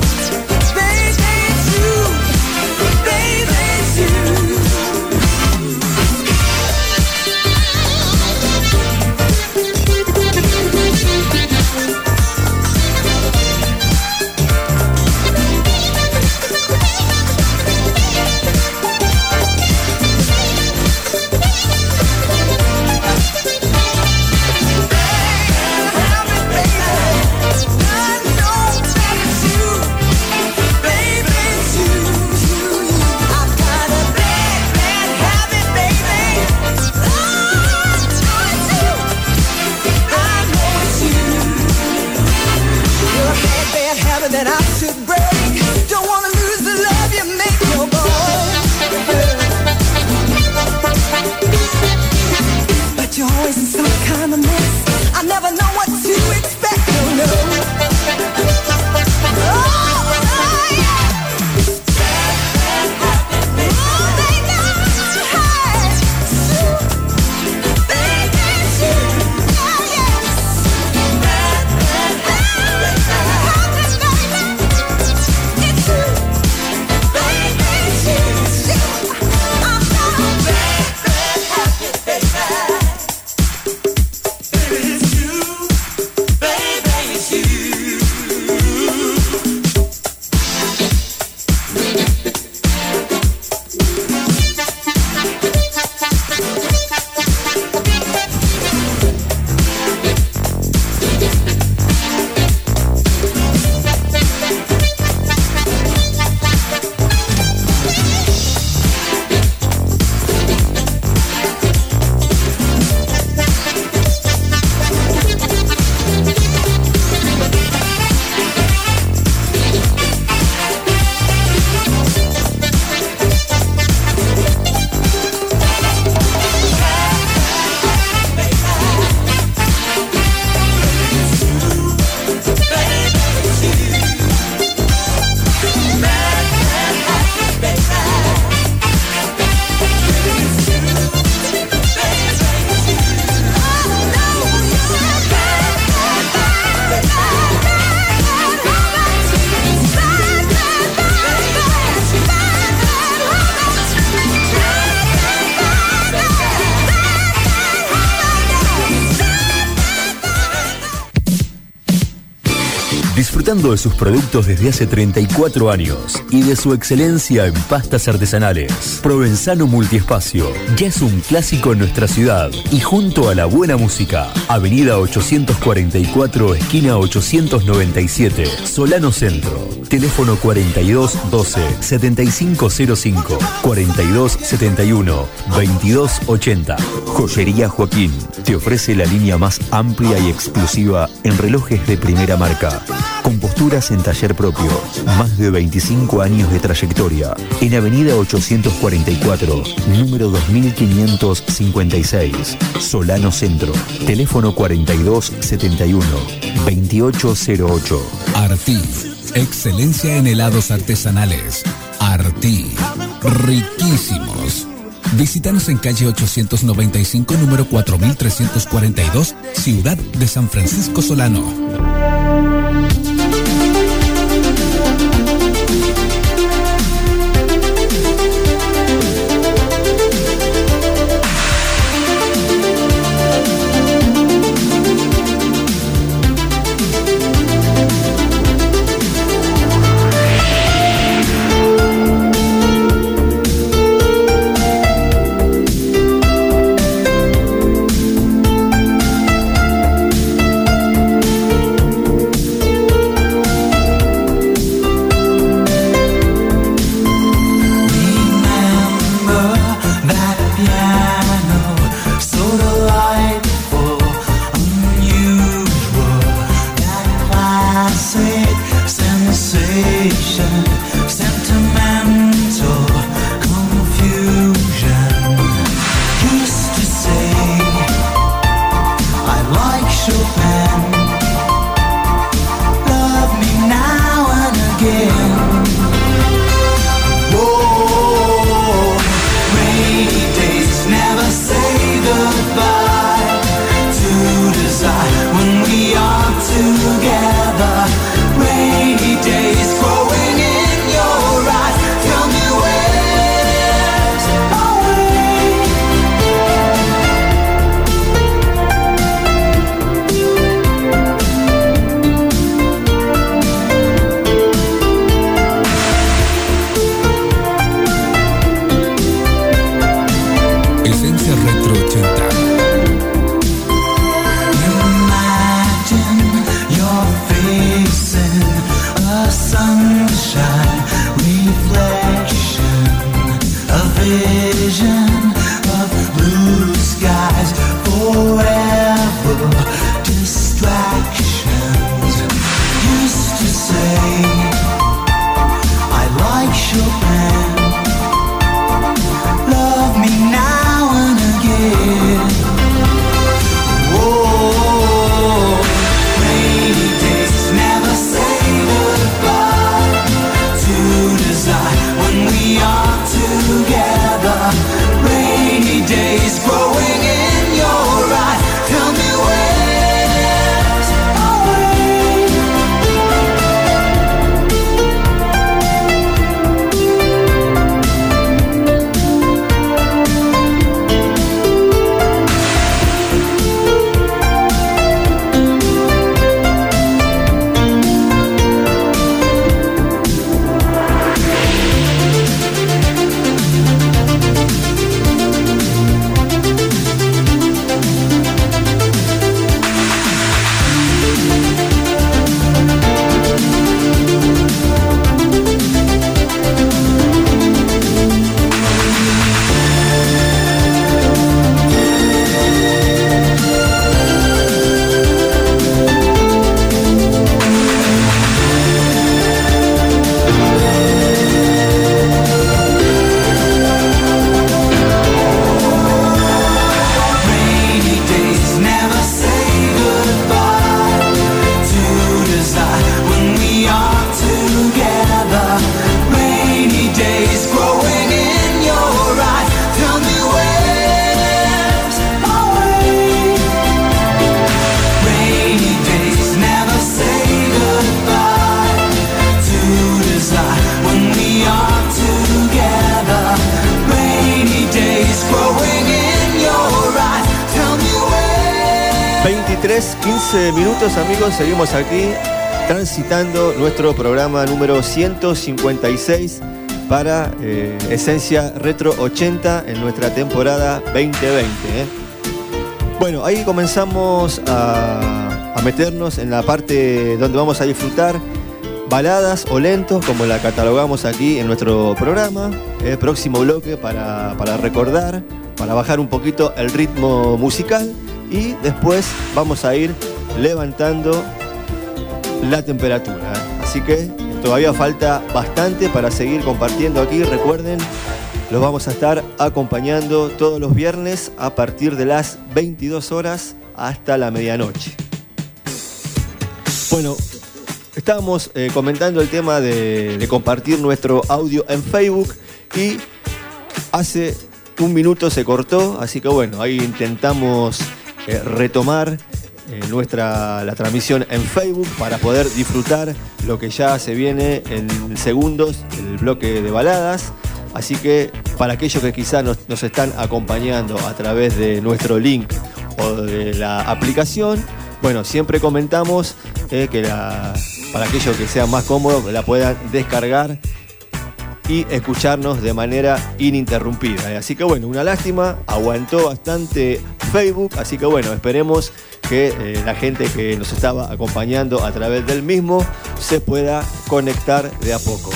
That I should break. Don't wanna lose the love you make your boy. But you're always in some kind of mess. I never know what to expect. Oh no. Oh yeah. Disfrutando de sus productos desde hace 34 años y de su excelencia en pastas artesanales. Provenzano Multiespacio ya es un clásico en nuestra ciudad y junto a la buena música. Avenida 844, esquina 897, Solano Centro. Teléfono 4212-7505, 4271-2280. Joyería Joaquín te ofrece la línea más amplia y exclusiva en relojes de primera marca. Con posturas en taller propio, más de 25 años de trayectoria. En Avenida 844, número 2556, Solano Centro. Teléfono 4271-2808. Arti, excelencia en helados artesanales. Arti, riquísimos. Visítanos en calle 895, número 4342, Ciudad de San Francisco Solano. sensation, sentimental confusion. Used to say I like Chopin. Love me now and again. Whoa, rainy days never say goodbye to desire when we are together. Rainy days growing in your eyes. Tell me where's our way. Esencia Retro 80. Imagine you're facing a sunshine reflection, a vision of blue skies, forever distractions. Used to say I like Chopin. Love me now and again. Whoa, rainy days never say goodbye to desire when we are together. Rainy days growing in your eyes. Tell me where's our way. Rainy days never say goodbye to desire when we are together. Rainy days growing in your eyes. Tell me where's our way. Rainy days never say goodbye to desire when we are together. Rainy days growing in your eyes. Tell me where. 23:15 minutos, amigos, seguimos aquí transitando nuestro programa número 156 para Esencia Retro 80 en nuestra temporada 2020. Bueno, ahí comenzamos a meternos en la parte donde vamos a disfrutar baladas o lentos, como la catalogamos aquí en nuestro programa. Próximo bloque para recordar, para bajar un poquito el ritmo musical, y después vamos a ir levantando la temperatura. Así que todavía falta bastante para seguir compartiendo aquí. Recuerden, los vamos a estar acompañando todos los viernes a partir de las 22 horas hasta la medianoche. Bueno, estábamos comentando el tema de compartir nuestro audio en Facebook, y hace un minuto se cortó, así que bueno, ahí intentamos retomar la transmisión en Facebook para poder disfrutar lo que ya se viene en segundos, el bloque de baladas. Así que para aquellos que quizás nos están acompañando a través de nuestro link o de la aplicación, bueno, siempre comentamos que para aquellos que sean más cómodos la puedan descargar y escucharnos de manera ininterrumpida. Así que bueno, una lástima, aguantó bastante Facebook, así que bueno, esperemos que la gente que nos estaba acompañando a través del mismo se pueda conectar de a poco.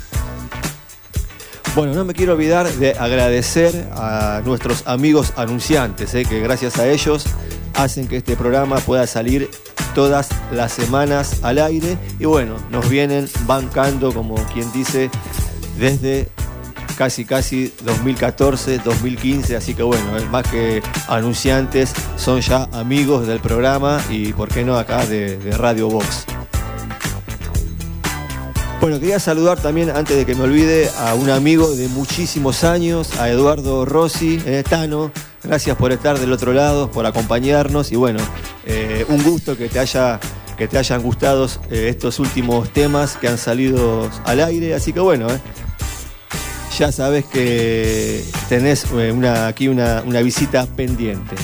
Bueno, no me quiero olvidar de agradecer a nuestros amigos anunciantes, que gracias a ellos hacen que este programa pueda salir todas las semanas al aire y bueno, nos vienen bancando, como quien dice, desde casi 2014, 2015, así que bueno, más que anunciantes, son ya amigos del programa y por qué no acá de Radio Box. Bueno, quería saludar también, antes de que me olvide, a un amigo de muchísimos años, a Eduardo Rossi, Tano. Gracias por estar del otro lado, por acompañarnos y bueno, un gusto que te hayan gustado estos últimos temas que han salido al aire, así que bueno, ya sabes que tenés aquí una visita pendiente.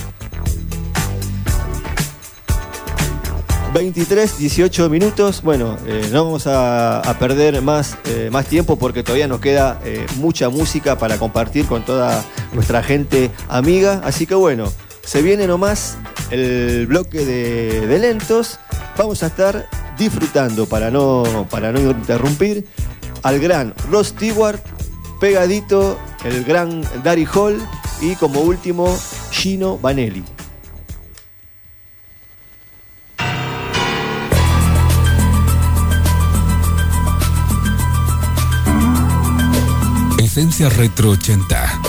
18 minutos, bueno, no vamos a perder más tiempo porque todavía nos queda mucha música para compartir con toda nuestra gente amiga, así que bueno, se viene nomás el bloque de lentos, vamos a estar disfrutando para no interrumpir al gran Rod Stewart, pegadito el gran Gary Hall y como último Gino Vanelli. Esencia Retro 80.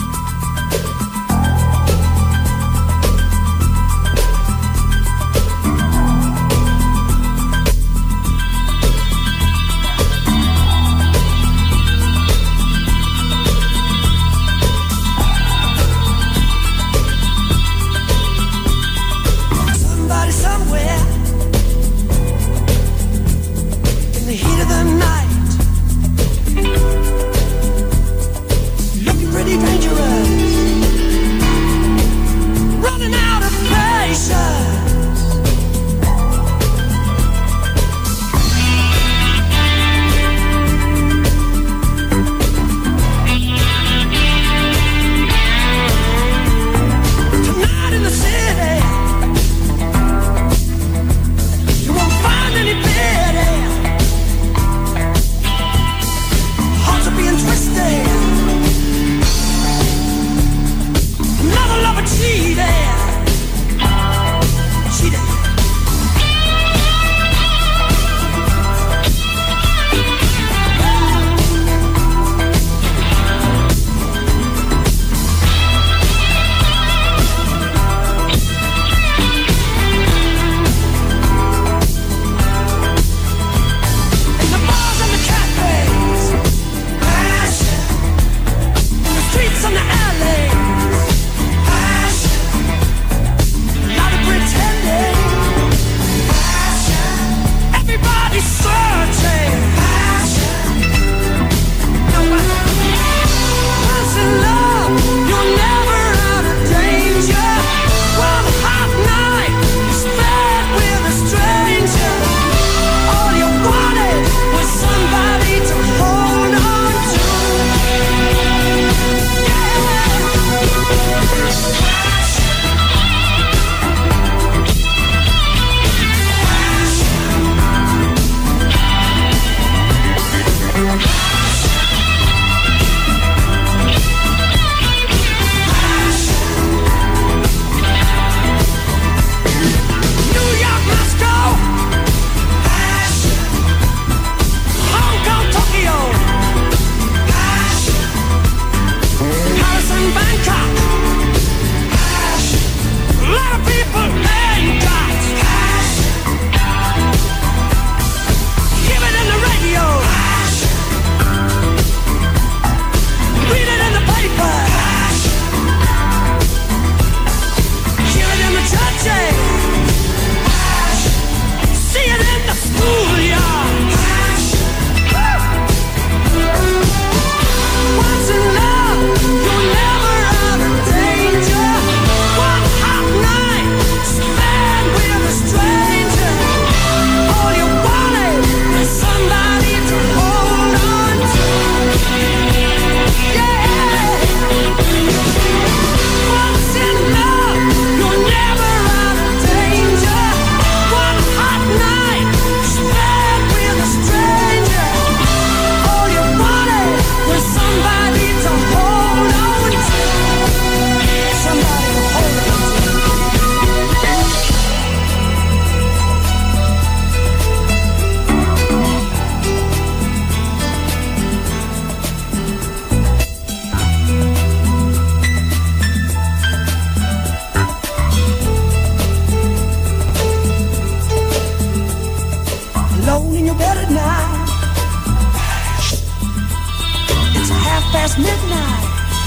Somebody somewhere in the heat of the night, looking pretty past midnight.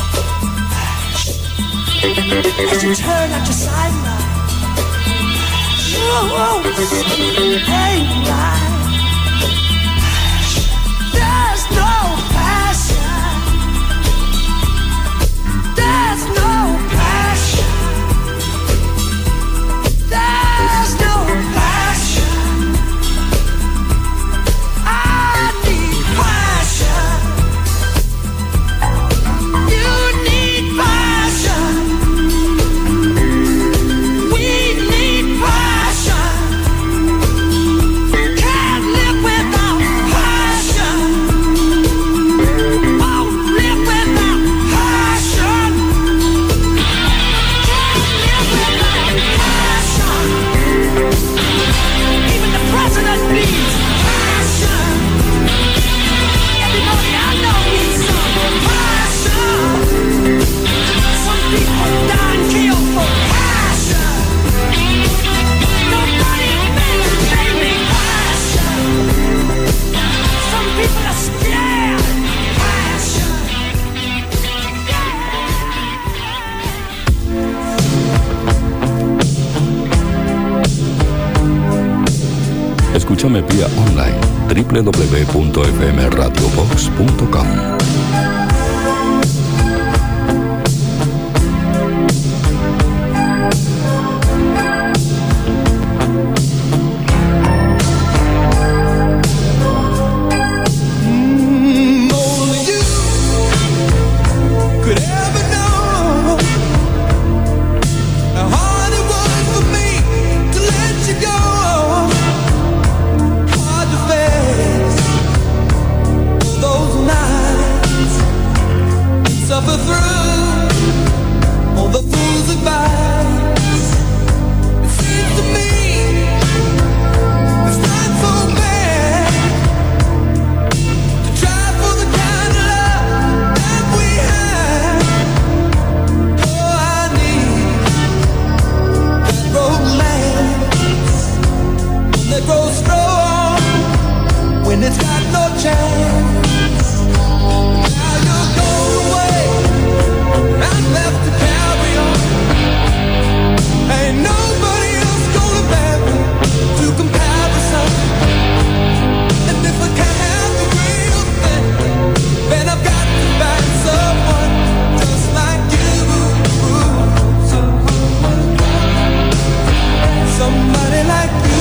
As you turn out your side light. Whoa, something ain't right. There's no passion. There's no passion. There's no passion. I need passion. You need passion. We need passion. Can't live without passion. Won't live without passion. Can't live without passion. Even the president needs passion. Everybody I know needs some passion. Some people die and kill for passion. Nobody thinks they need passion. Some people are scared. Passion. Escúchame vía online www.fmradiobox.com. Only you could ever know how hard it was for me to let you go. Hard to face all those nights, suffer through all the fool's advice. It seems to me it's not so bad to try for the kind of love that we have. Oh, I need that romance, one that grows strong when it's got no chance. Now you're gone away, I'm left to carry on. Ain't nobody else gonna bear me to comparison. And if I can't have the real thing, then I've got to find someone just like you. Somebody like you.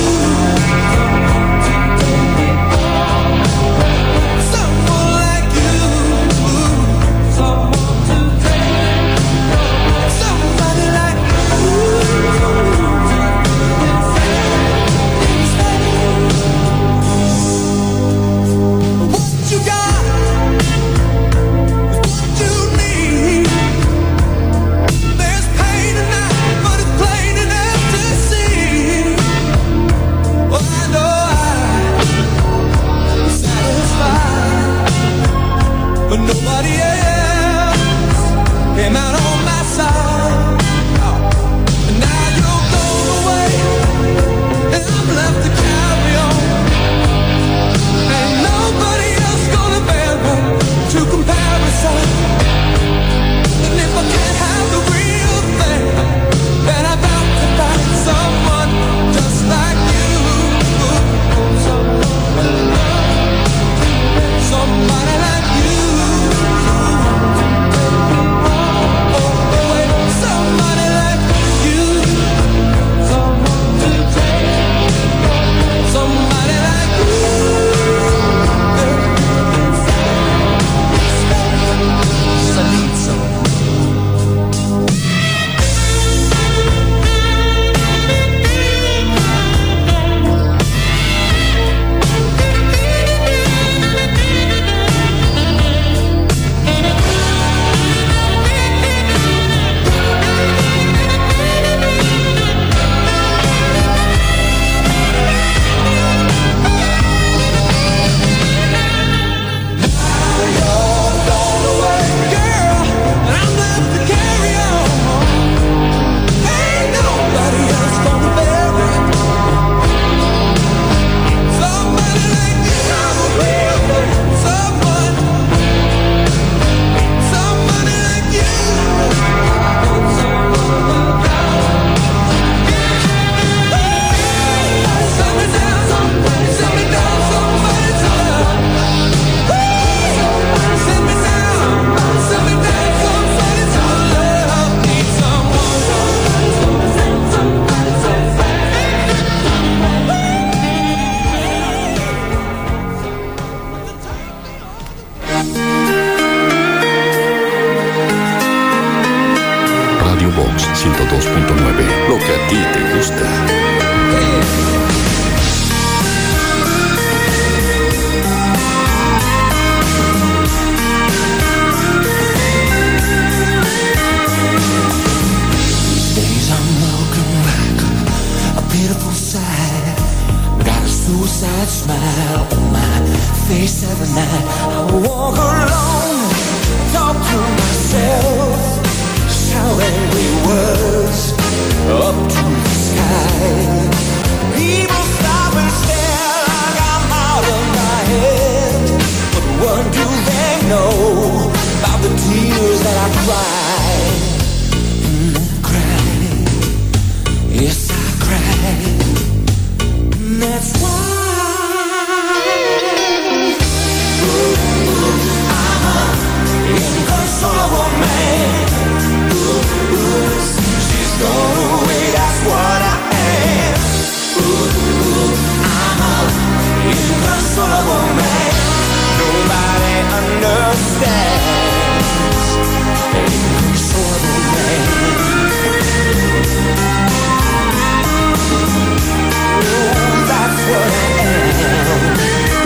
Someone like you. Someone to take. Somebody like you. What you got, what you need. There's pain tonight, but it's plain enough to see. Well, I know I'm satisfied, but nobody else came out on my side. And now you're gone away, and I'm left to carry on. Ain't nobody else gonna bear up to comparison. And if I can't have the real thing, then I'm bound to find someone just like you. Somebody like you. Radio Box 102.9, lo que a ti te gusta. Days I'm looking like a pitiful sight. Got a suicide smile on my face every night. I walk alone, talk to myself, shout angry words up to the sky. People stop and stare like I'm out of my head. But what do they know about the tears that I cry? Yes, I cried. And that's why I'm an inconsolable man. She's gone away, that's what I am. I'm an inconsolable man. Nobody understands. An inconsolable man. That's what I am.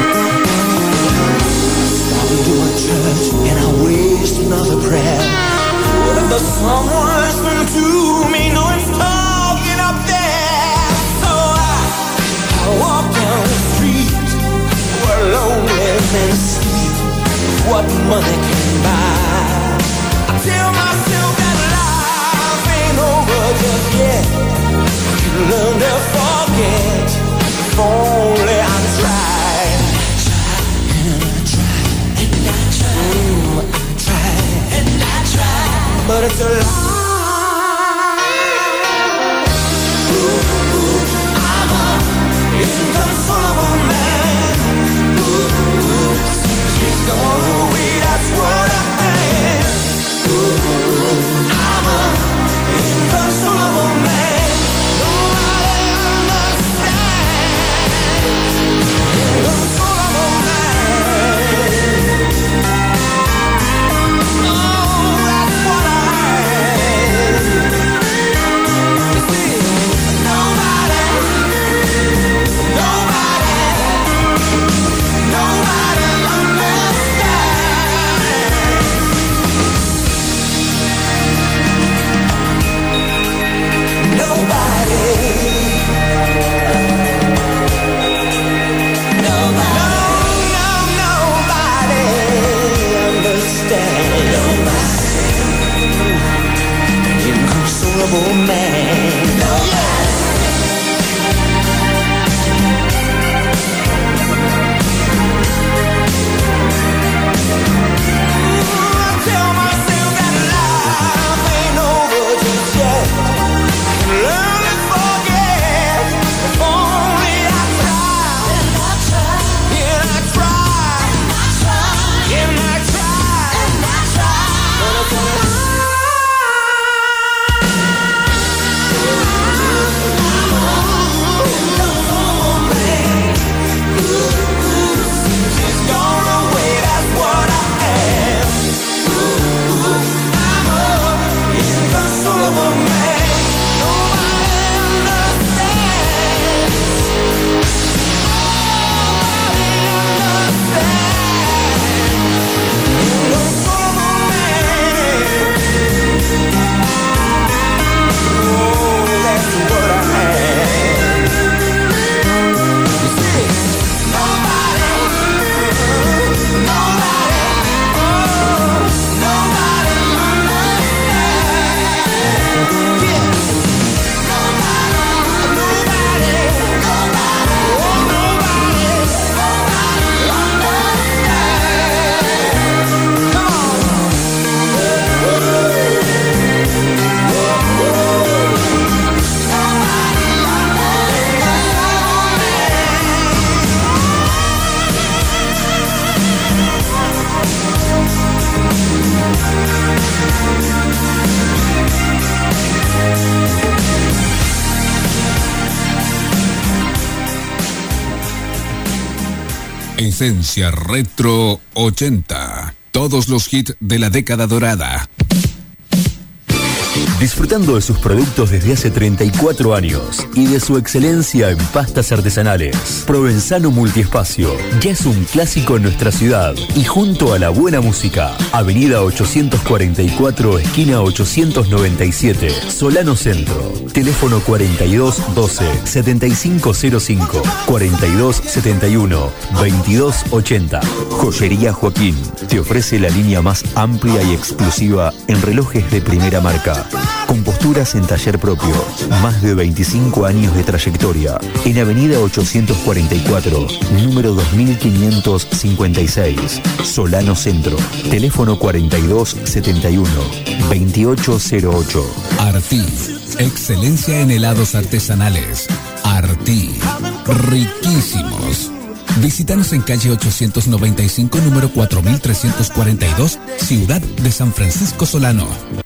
Stop into a church and I waste another prayer. Whatever someone listen to me, no one's talking up there. So I walk down the street where lonely men sleep. What money can buy. I tell myself that life ain't over just yet. I can learn to forget. If only I tried. But it's a lie. I'm an inconsolable man. She's gone away, that's what I am. I'm an inconsolable man. Nobody understands. Inconsolable man. Oh, that's what I am. You see, nobody understands. Inconsolable man. I tell myself that life ain't over just yet. I can learn to forget. If only I tried. And I tried. And I tried. And I tried. And I tried. And I tried. But it's a lie. Esencia Retro 80. Todos los hits de la década dorada. Disfrutando de sus productos desde hace 34 años y de su excelencia en pastas artesanales. Provenzano Multiespacio ya es un clásico en nuestra ciudad y junto a la buena música. Avenida 844, esquina 897, Solano Centro. Teléfono 4212-7505, 4271-2280. Joyería Joaquín te ofrece la línea más amplia y exclusiva en relojes de primera marca. Con posturas en taller propio, más de 25 años de trayectoria. En Avenida 844, número 2556, Solano Centro. Teléfono 4271-2808. Artí, excelencia en helados artesanales. Artí, riquísimos. Visítanos en calle 895, número 4342, Ciudad de San Francisco Solano.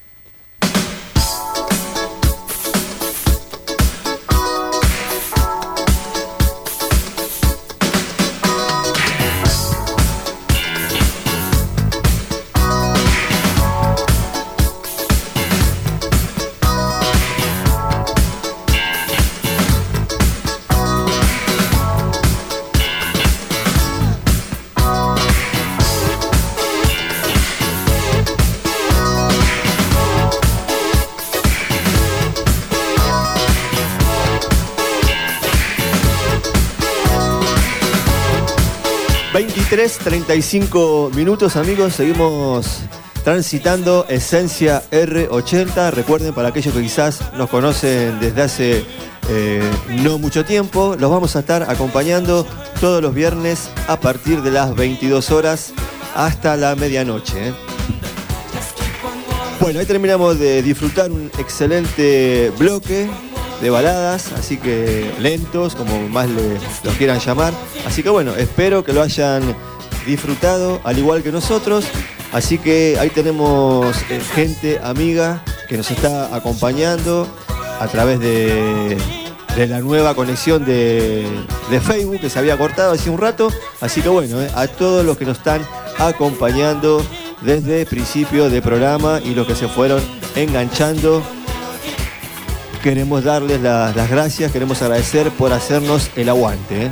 Tres 35 minutos, amigos, seguimos transitando Esencia R80. Recuerden, para aquellos que quizás nos conocen desde hace no mucho tiempo, los vamos a estar acompañando todos los viernes a partir de las 22 horas hasta la medianoche. Bueno, ahí terminamos de disfrutar un excelente bloque de baladas, así que lentos, como más los quieran llamar. Así que bueno, espero que lo hayan disfrutado al igual que nosotros. Así que ahí tenemos gente amiga que nos está acompañando a través de la nueva conexión de Facebook, que se había cortado hace un rato. Así que bueno, a todos los que nos están acompañando desde el principio del programa y los que se fueron enganchando, queremos darles las gracias, queremos agradecer por hacernos el aguante.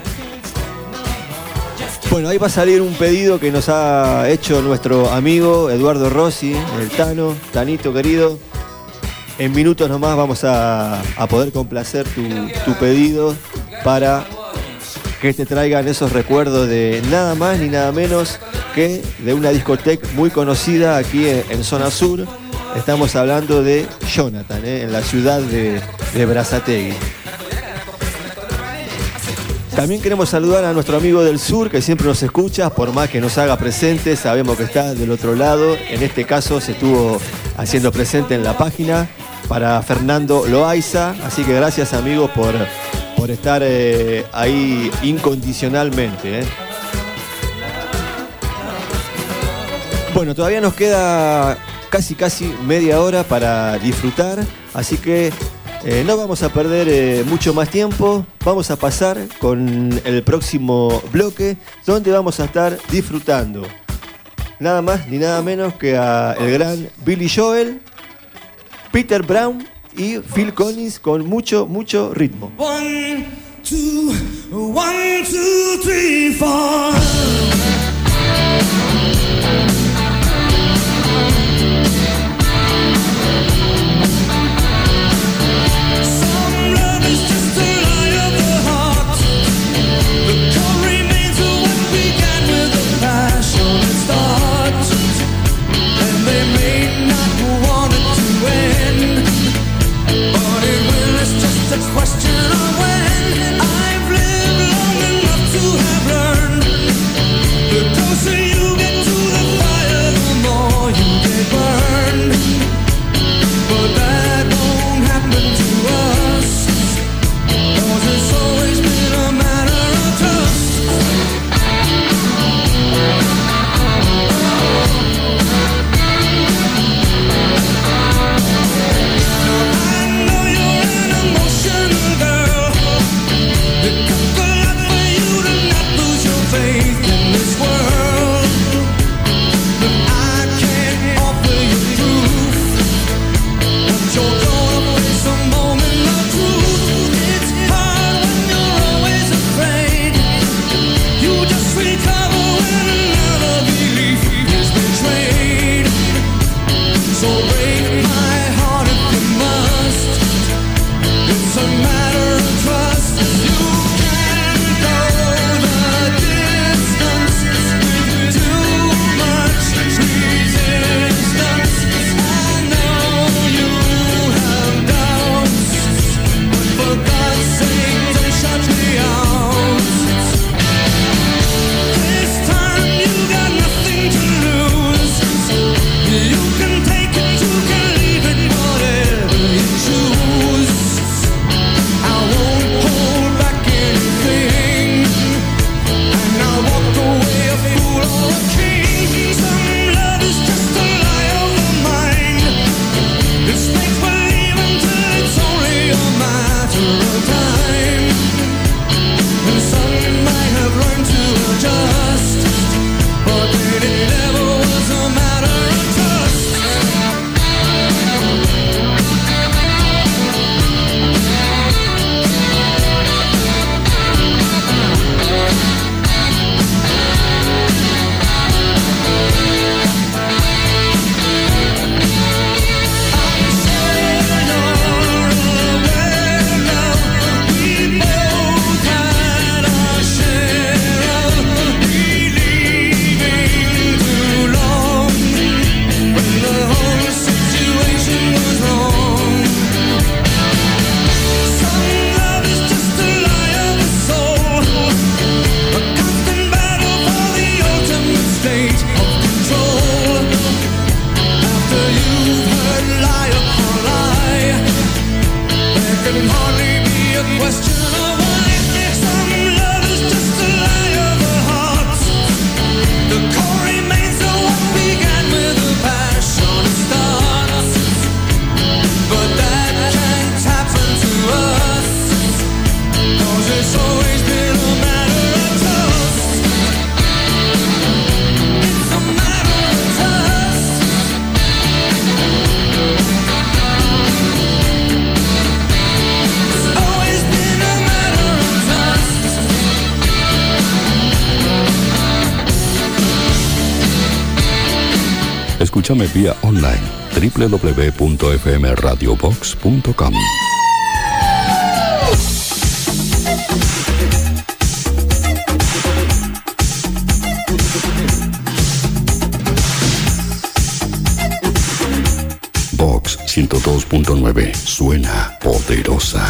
Bueno, ahí va a salir un pedido que nos ha hecho nuestro amigo Eduardo Rossi, el Tano, Tanito querido. En minutos nomás vamos a poder complacer tu pedido para que te traigan esos recuerdos de nada más ni nada menos que de una discoteca muy conocida aquí en Zona Sur. Estamos hablando de Jonathan, en la ciudad de Berazategui. También queremos saludar a nuestro amigo del sur, que siempre nos escucha, por más que nos haga presente, sabemos que está del otro lado. En este caso se estuvo haciendo presente en la página para Fernando Loaiza. Así que gracias, amigos, por estar ahí incondicionalmente. Bueno, todavía nos queda casi media hora para disfrutar, así que no vamos a perder mucho más tiempo. Vamos a pasar con el próximo bloque, donde vamos a estar disfrutando nada más ni nada menos que a el gran Billy Joel, Peter Brown y Phil Collins con mucho ritmo. 1, 2, 1, 2, 3, 4. It's a question of when. I've lived long enough to have learned. The closer you get Escúchame vía online www.fmradiobox.com. Box 102.9 suena poderosa.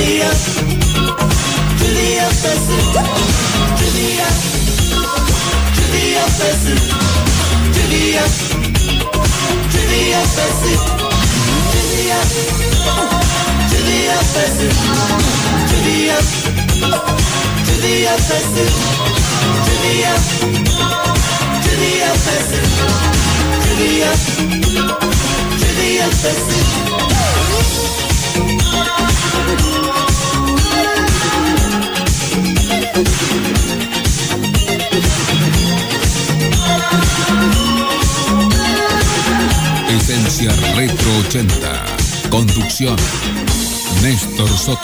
Esencia Retro 80. Conducción: Néstor Soto.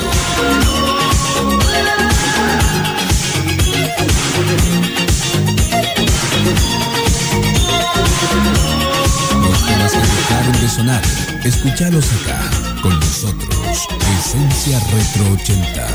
Los temas que dejaron de sonar, escúchalos acá, con nosotros. Esencia Retro 80.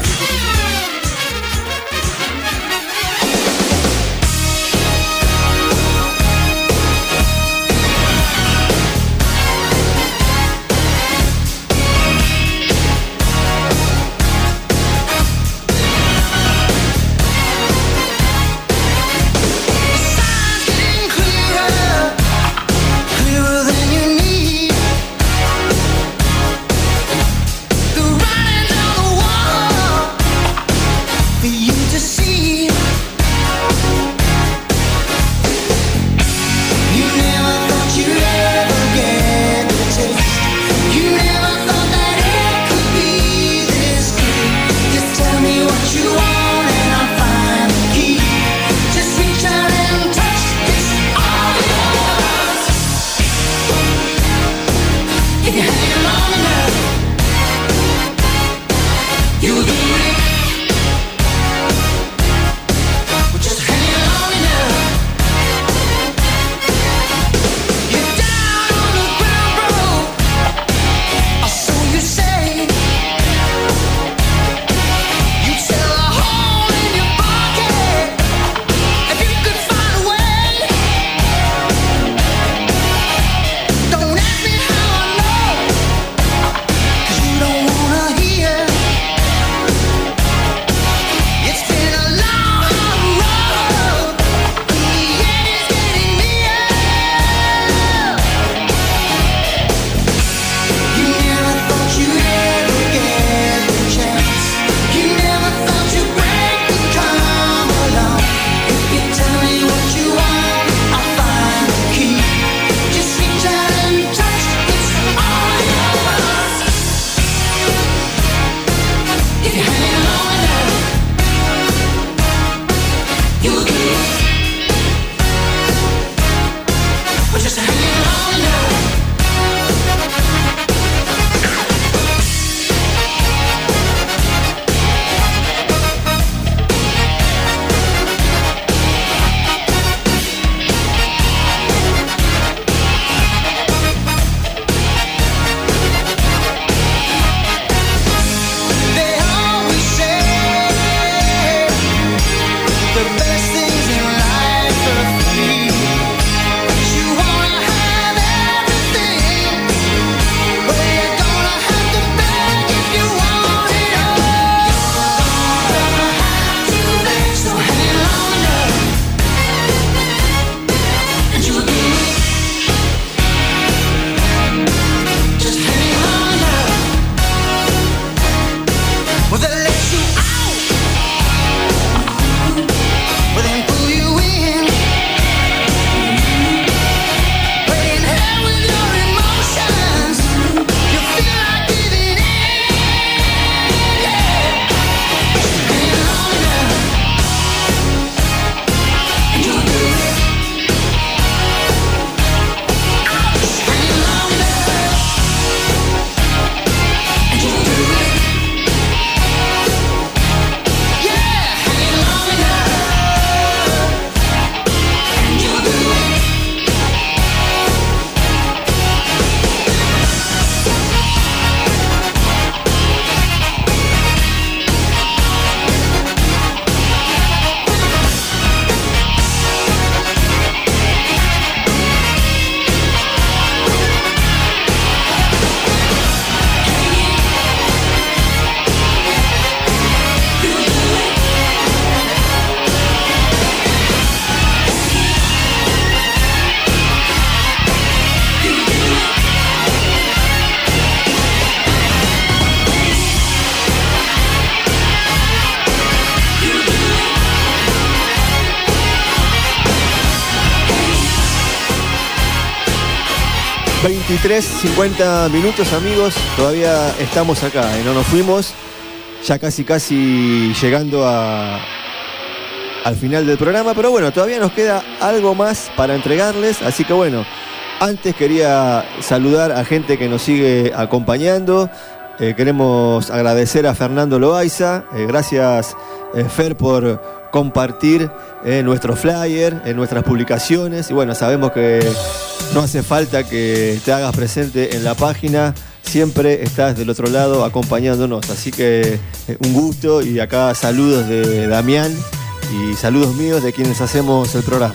23:50 minutos, amigos. Todavía estamos acá, no nos fuimos. Ya casi llegando al final del programa. Pero bueno, todavía nos queda algo más para entregarles. Así que bueno, antes quería saludar a gente que nos sigue acompañando. Queremos agradecer a Fernando Loaiza. Gracias, Fer, por compartir nuestro flyer, en nuestras publicaciones. Y bueno, sabemos que no hace falta que te hagas presente en la página. Siempre estás del otro lado acompañándonos. Así que un gusto. Y acá saludos de Damián y saludos míos de quienes hacemos el programa.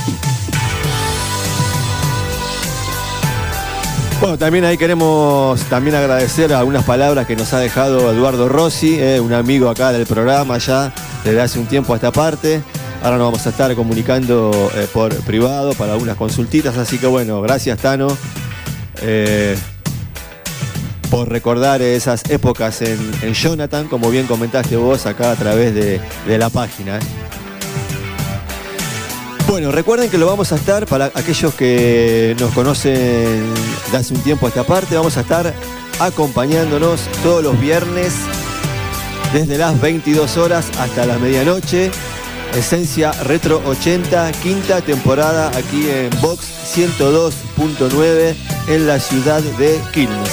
Bueno, también ahí queremos agradecer algunas palabras que nos ha dejado Eduardo Rossi, un amigo acá del programa ya desde hace un tiempo a esta parte. Ahora nos vamos a estar comunicando por privado para algunas consultitas, así que bueno, gracias Tano por recordar esas épocas en Jonathan, como bien comentaste vos acá a través de la página. Bueno, recuerden que lo vamos a estar, para aquellos que nos conocen de hace un tiempo a esta parte, vamos a estar acompañándonos todos los viernes desde las 22 horas hasta la medianoche. Esencia Retro 80, quinta temporada aquí en Vox 102.9 en la ciudad de Quilmes.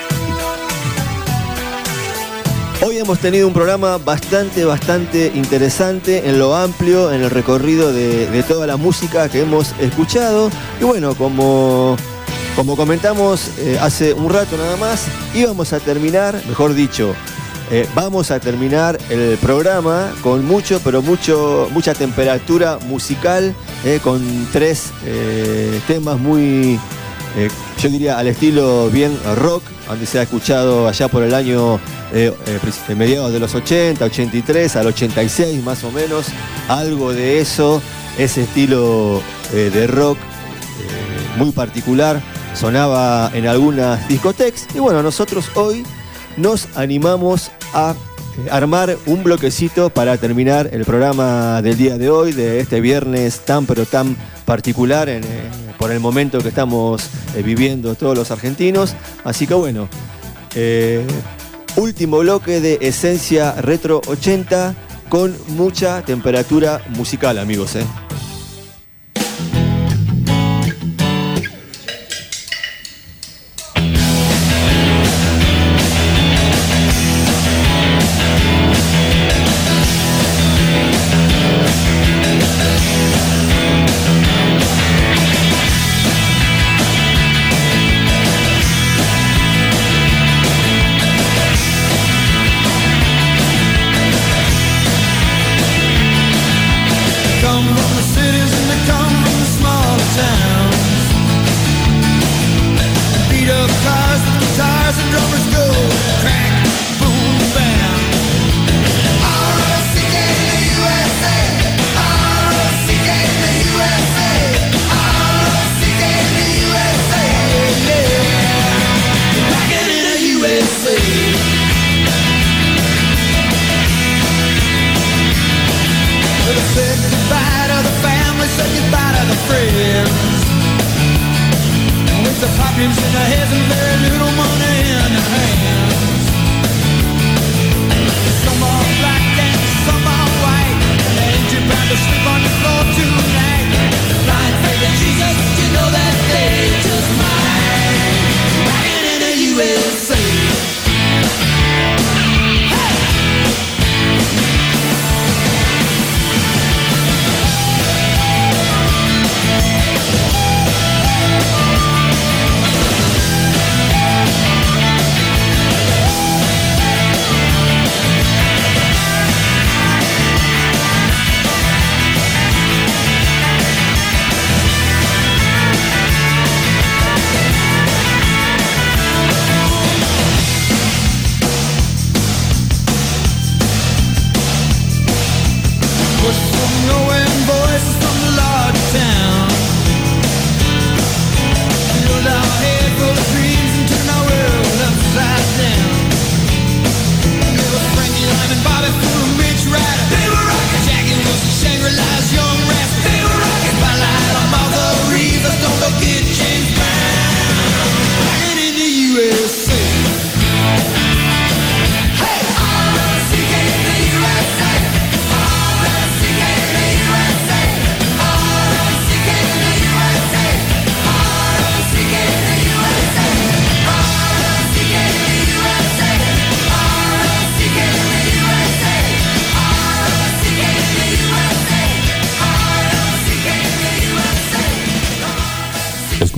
Hoy hemos tenido un programa bastante interesante en lo amplio, en el recorrido de toda la música que hemos escuchado. Y bueno, como comentamos hace un rato nada más, íbamos a terminar, mejor dicho, vamos a terminar el programa con mucha temperatura musical, con 3 temas muy, yo diría, al estilo bien rock, donde se ha escuchado allá por el año mediados de los 80, 83 al 86 más o menos, algo de eso, ese estilo de rock muy particular sonaba en algunas discotecas. Y bueno, nosotros hoy nos animamos a armar un bloquecito para terminar el programa del día de hoy, de este viernes tan particular por el momento que estamos viviendo todos los argentinos. Así que bueno, último bloque de Esencia Retro 80 con mucha temperatura musical, amigos.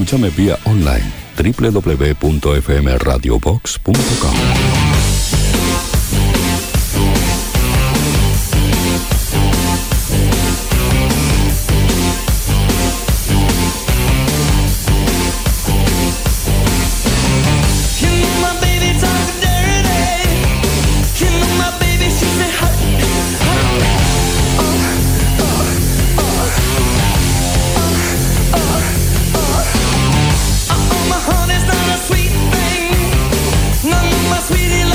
Escúchame vía online www.fmradiobox.com. Sweetie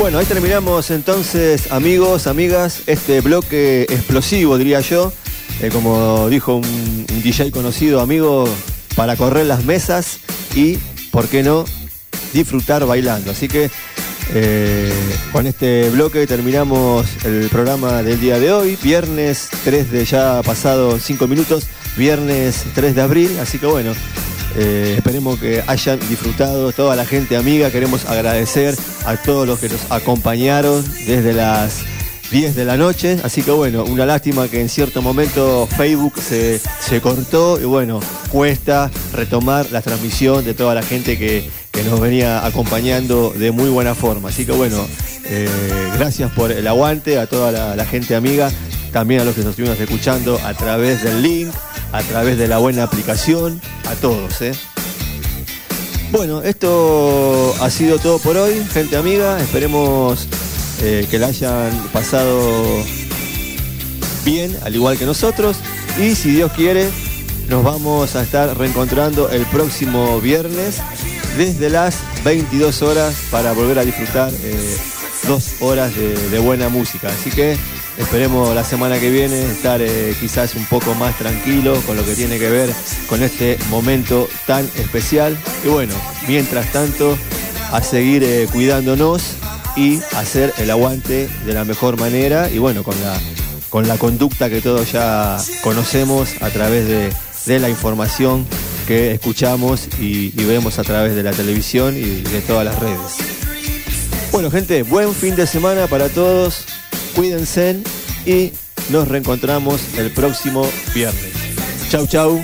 Bueno, ahí terminamos entonces, amigos, amigas, este bloque explosivo, diría yo. Como dijo un DJ conocido, amigo, para correr las mesas y, ¿por qué no?, disfrutar bailando. Así que con este bloque terminamos el programa del día de hoy, viernes 3 de, ya pasado 5 minutos, viernes 3 de abril. Así que bueno, esperemos que hayan disfrutado toda la gente amiga. Queremos agradecer a todos los que nos acompañaron desde las 10 de la noche. Así que bueno, una lástima que en cierto momento Facebook se cortó y bueno, cuesta retomar la transmisión de toda la gente que nos venía acompañando de muy buena forma. Así que bueno, gracias por el aguante a toda la gente amiga, también a los que nos estuvimos escuchando a través del link, a través de la buena aplicación, a todos. Bueno, esto ha sido todo por hoy, gente amiga. Esperemos que la hayan pasado bien, al igual que nosotros. Y si Dios quiere, nos vamos a estar reencontrando el próximo viernes desde las 22 horas para volver a disfrutar 2 horas de buena música. Así que esperemos la semana que viene estar quizás un poco más tranquilo con lo que tiene que ver con este momento tan especial. Y bueno, mientras tanto, a seguir cuidándonos y hacer el aguante de la mejor manera y bueno, con la conducta que todos ya conocemos a través de la información que escuchamos y vemos a través de la televisión y de todas las redes. Bueno, gente, buen fin de semana para todos, cuídense y nos reencontramos el próximo viernes. Chau, chau.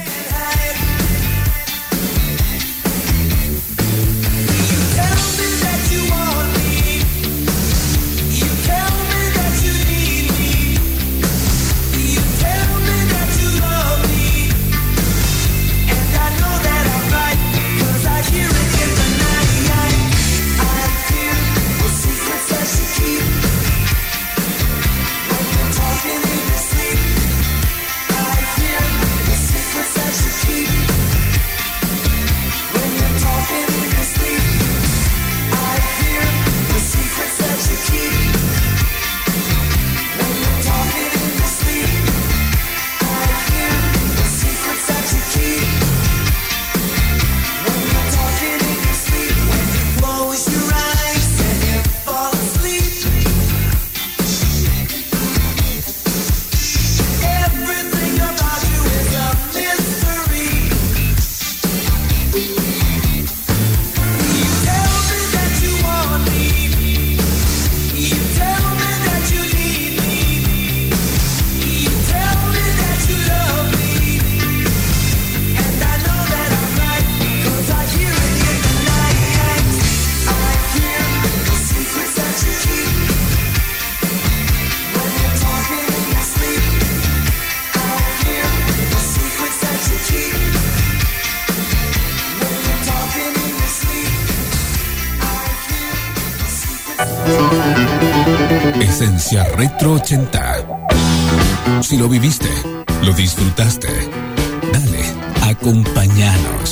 Esencia Retro 80. Si lo viviste, lo disfrutaste, dale, acompáñanos.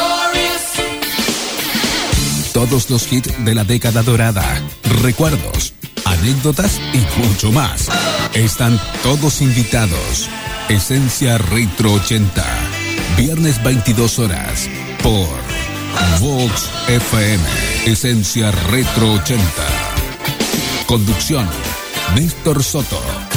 Todos los hits de la década dorada, recuerdos, anécdotas y mucho más. Están todos invitados. Esencia Retro 80. Viernes 22 horas por Vox FM. Esencia Retro 80. Conducción, Néstor Soto.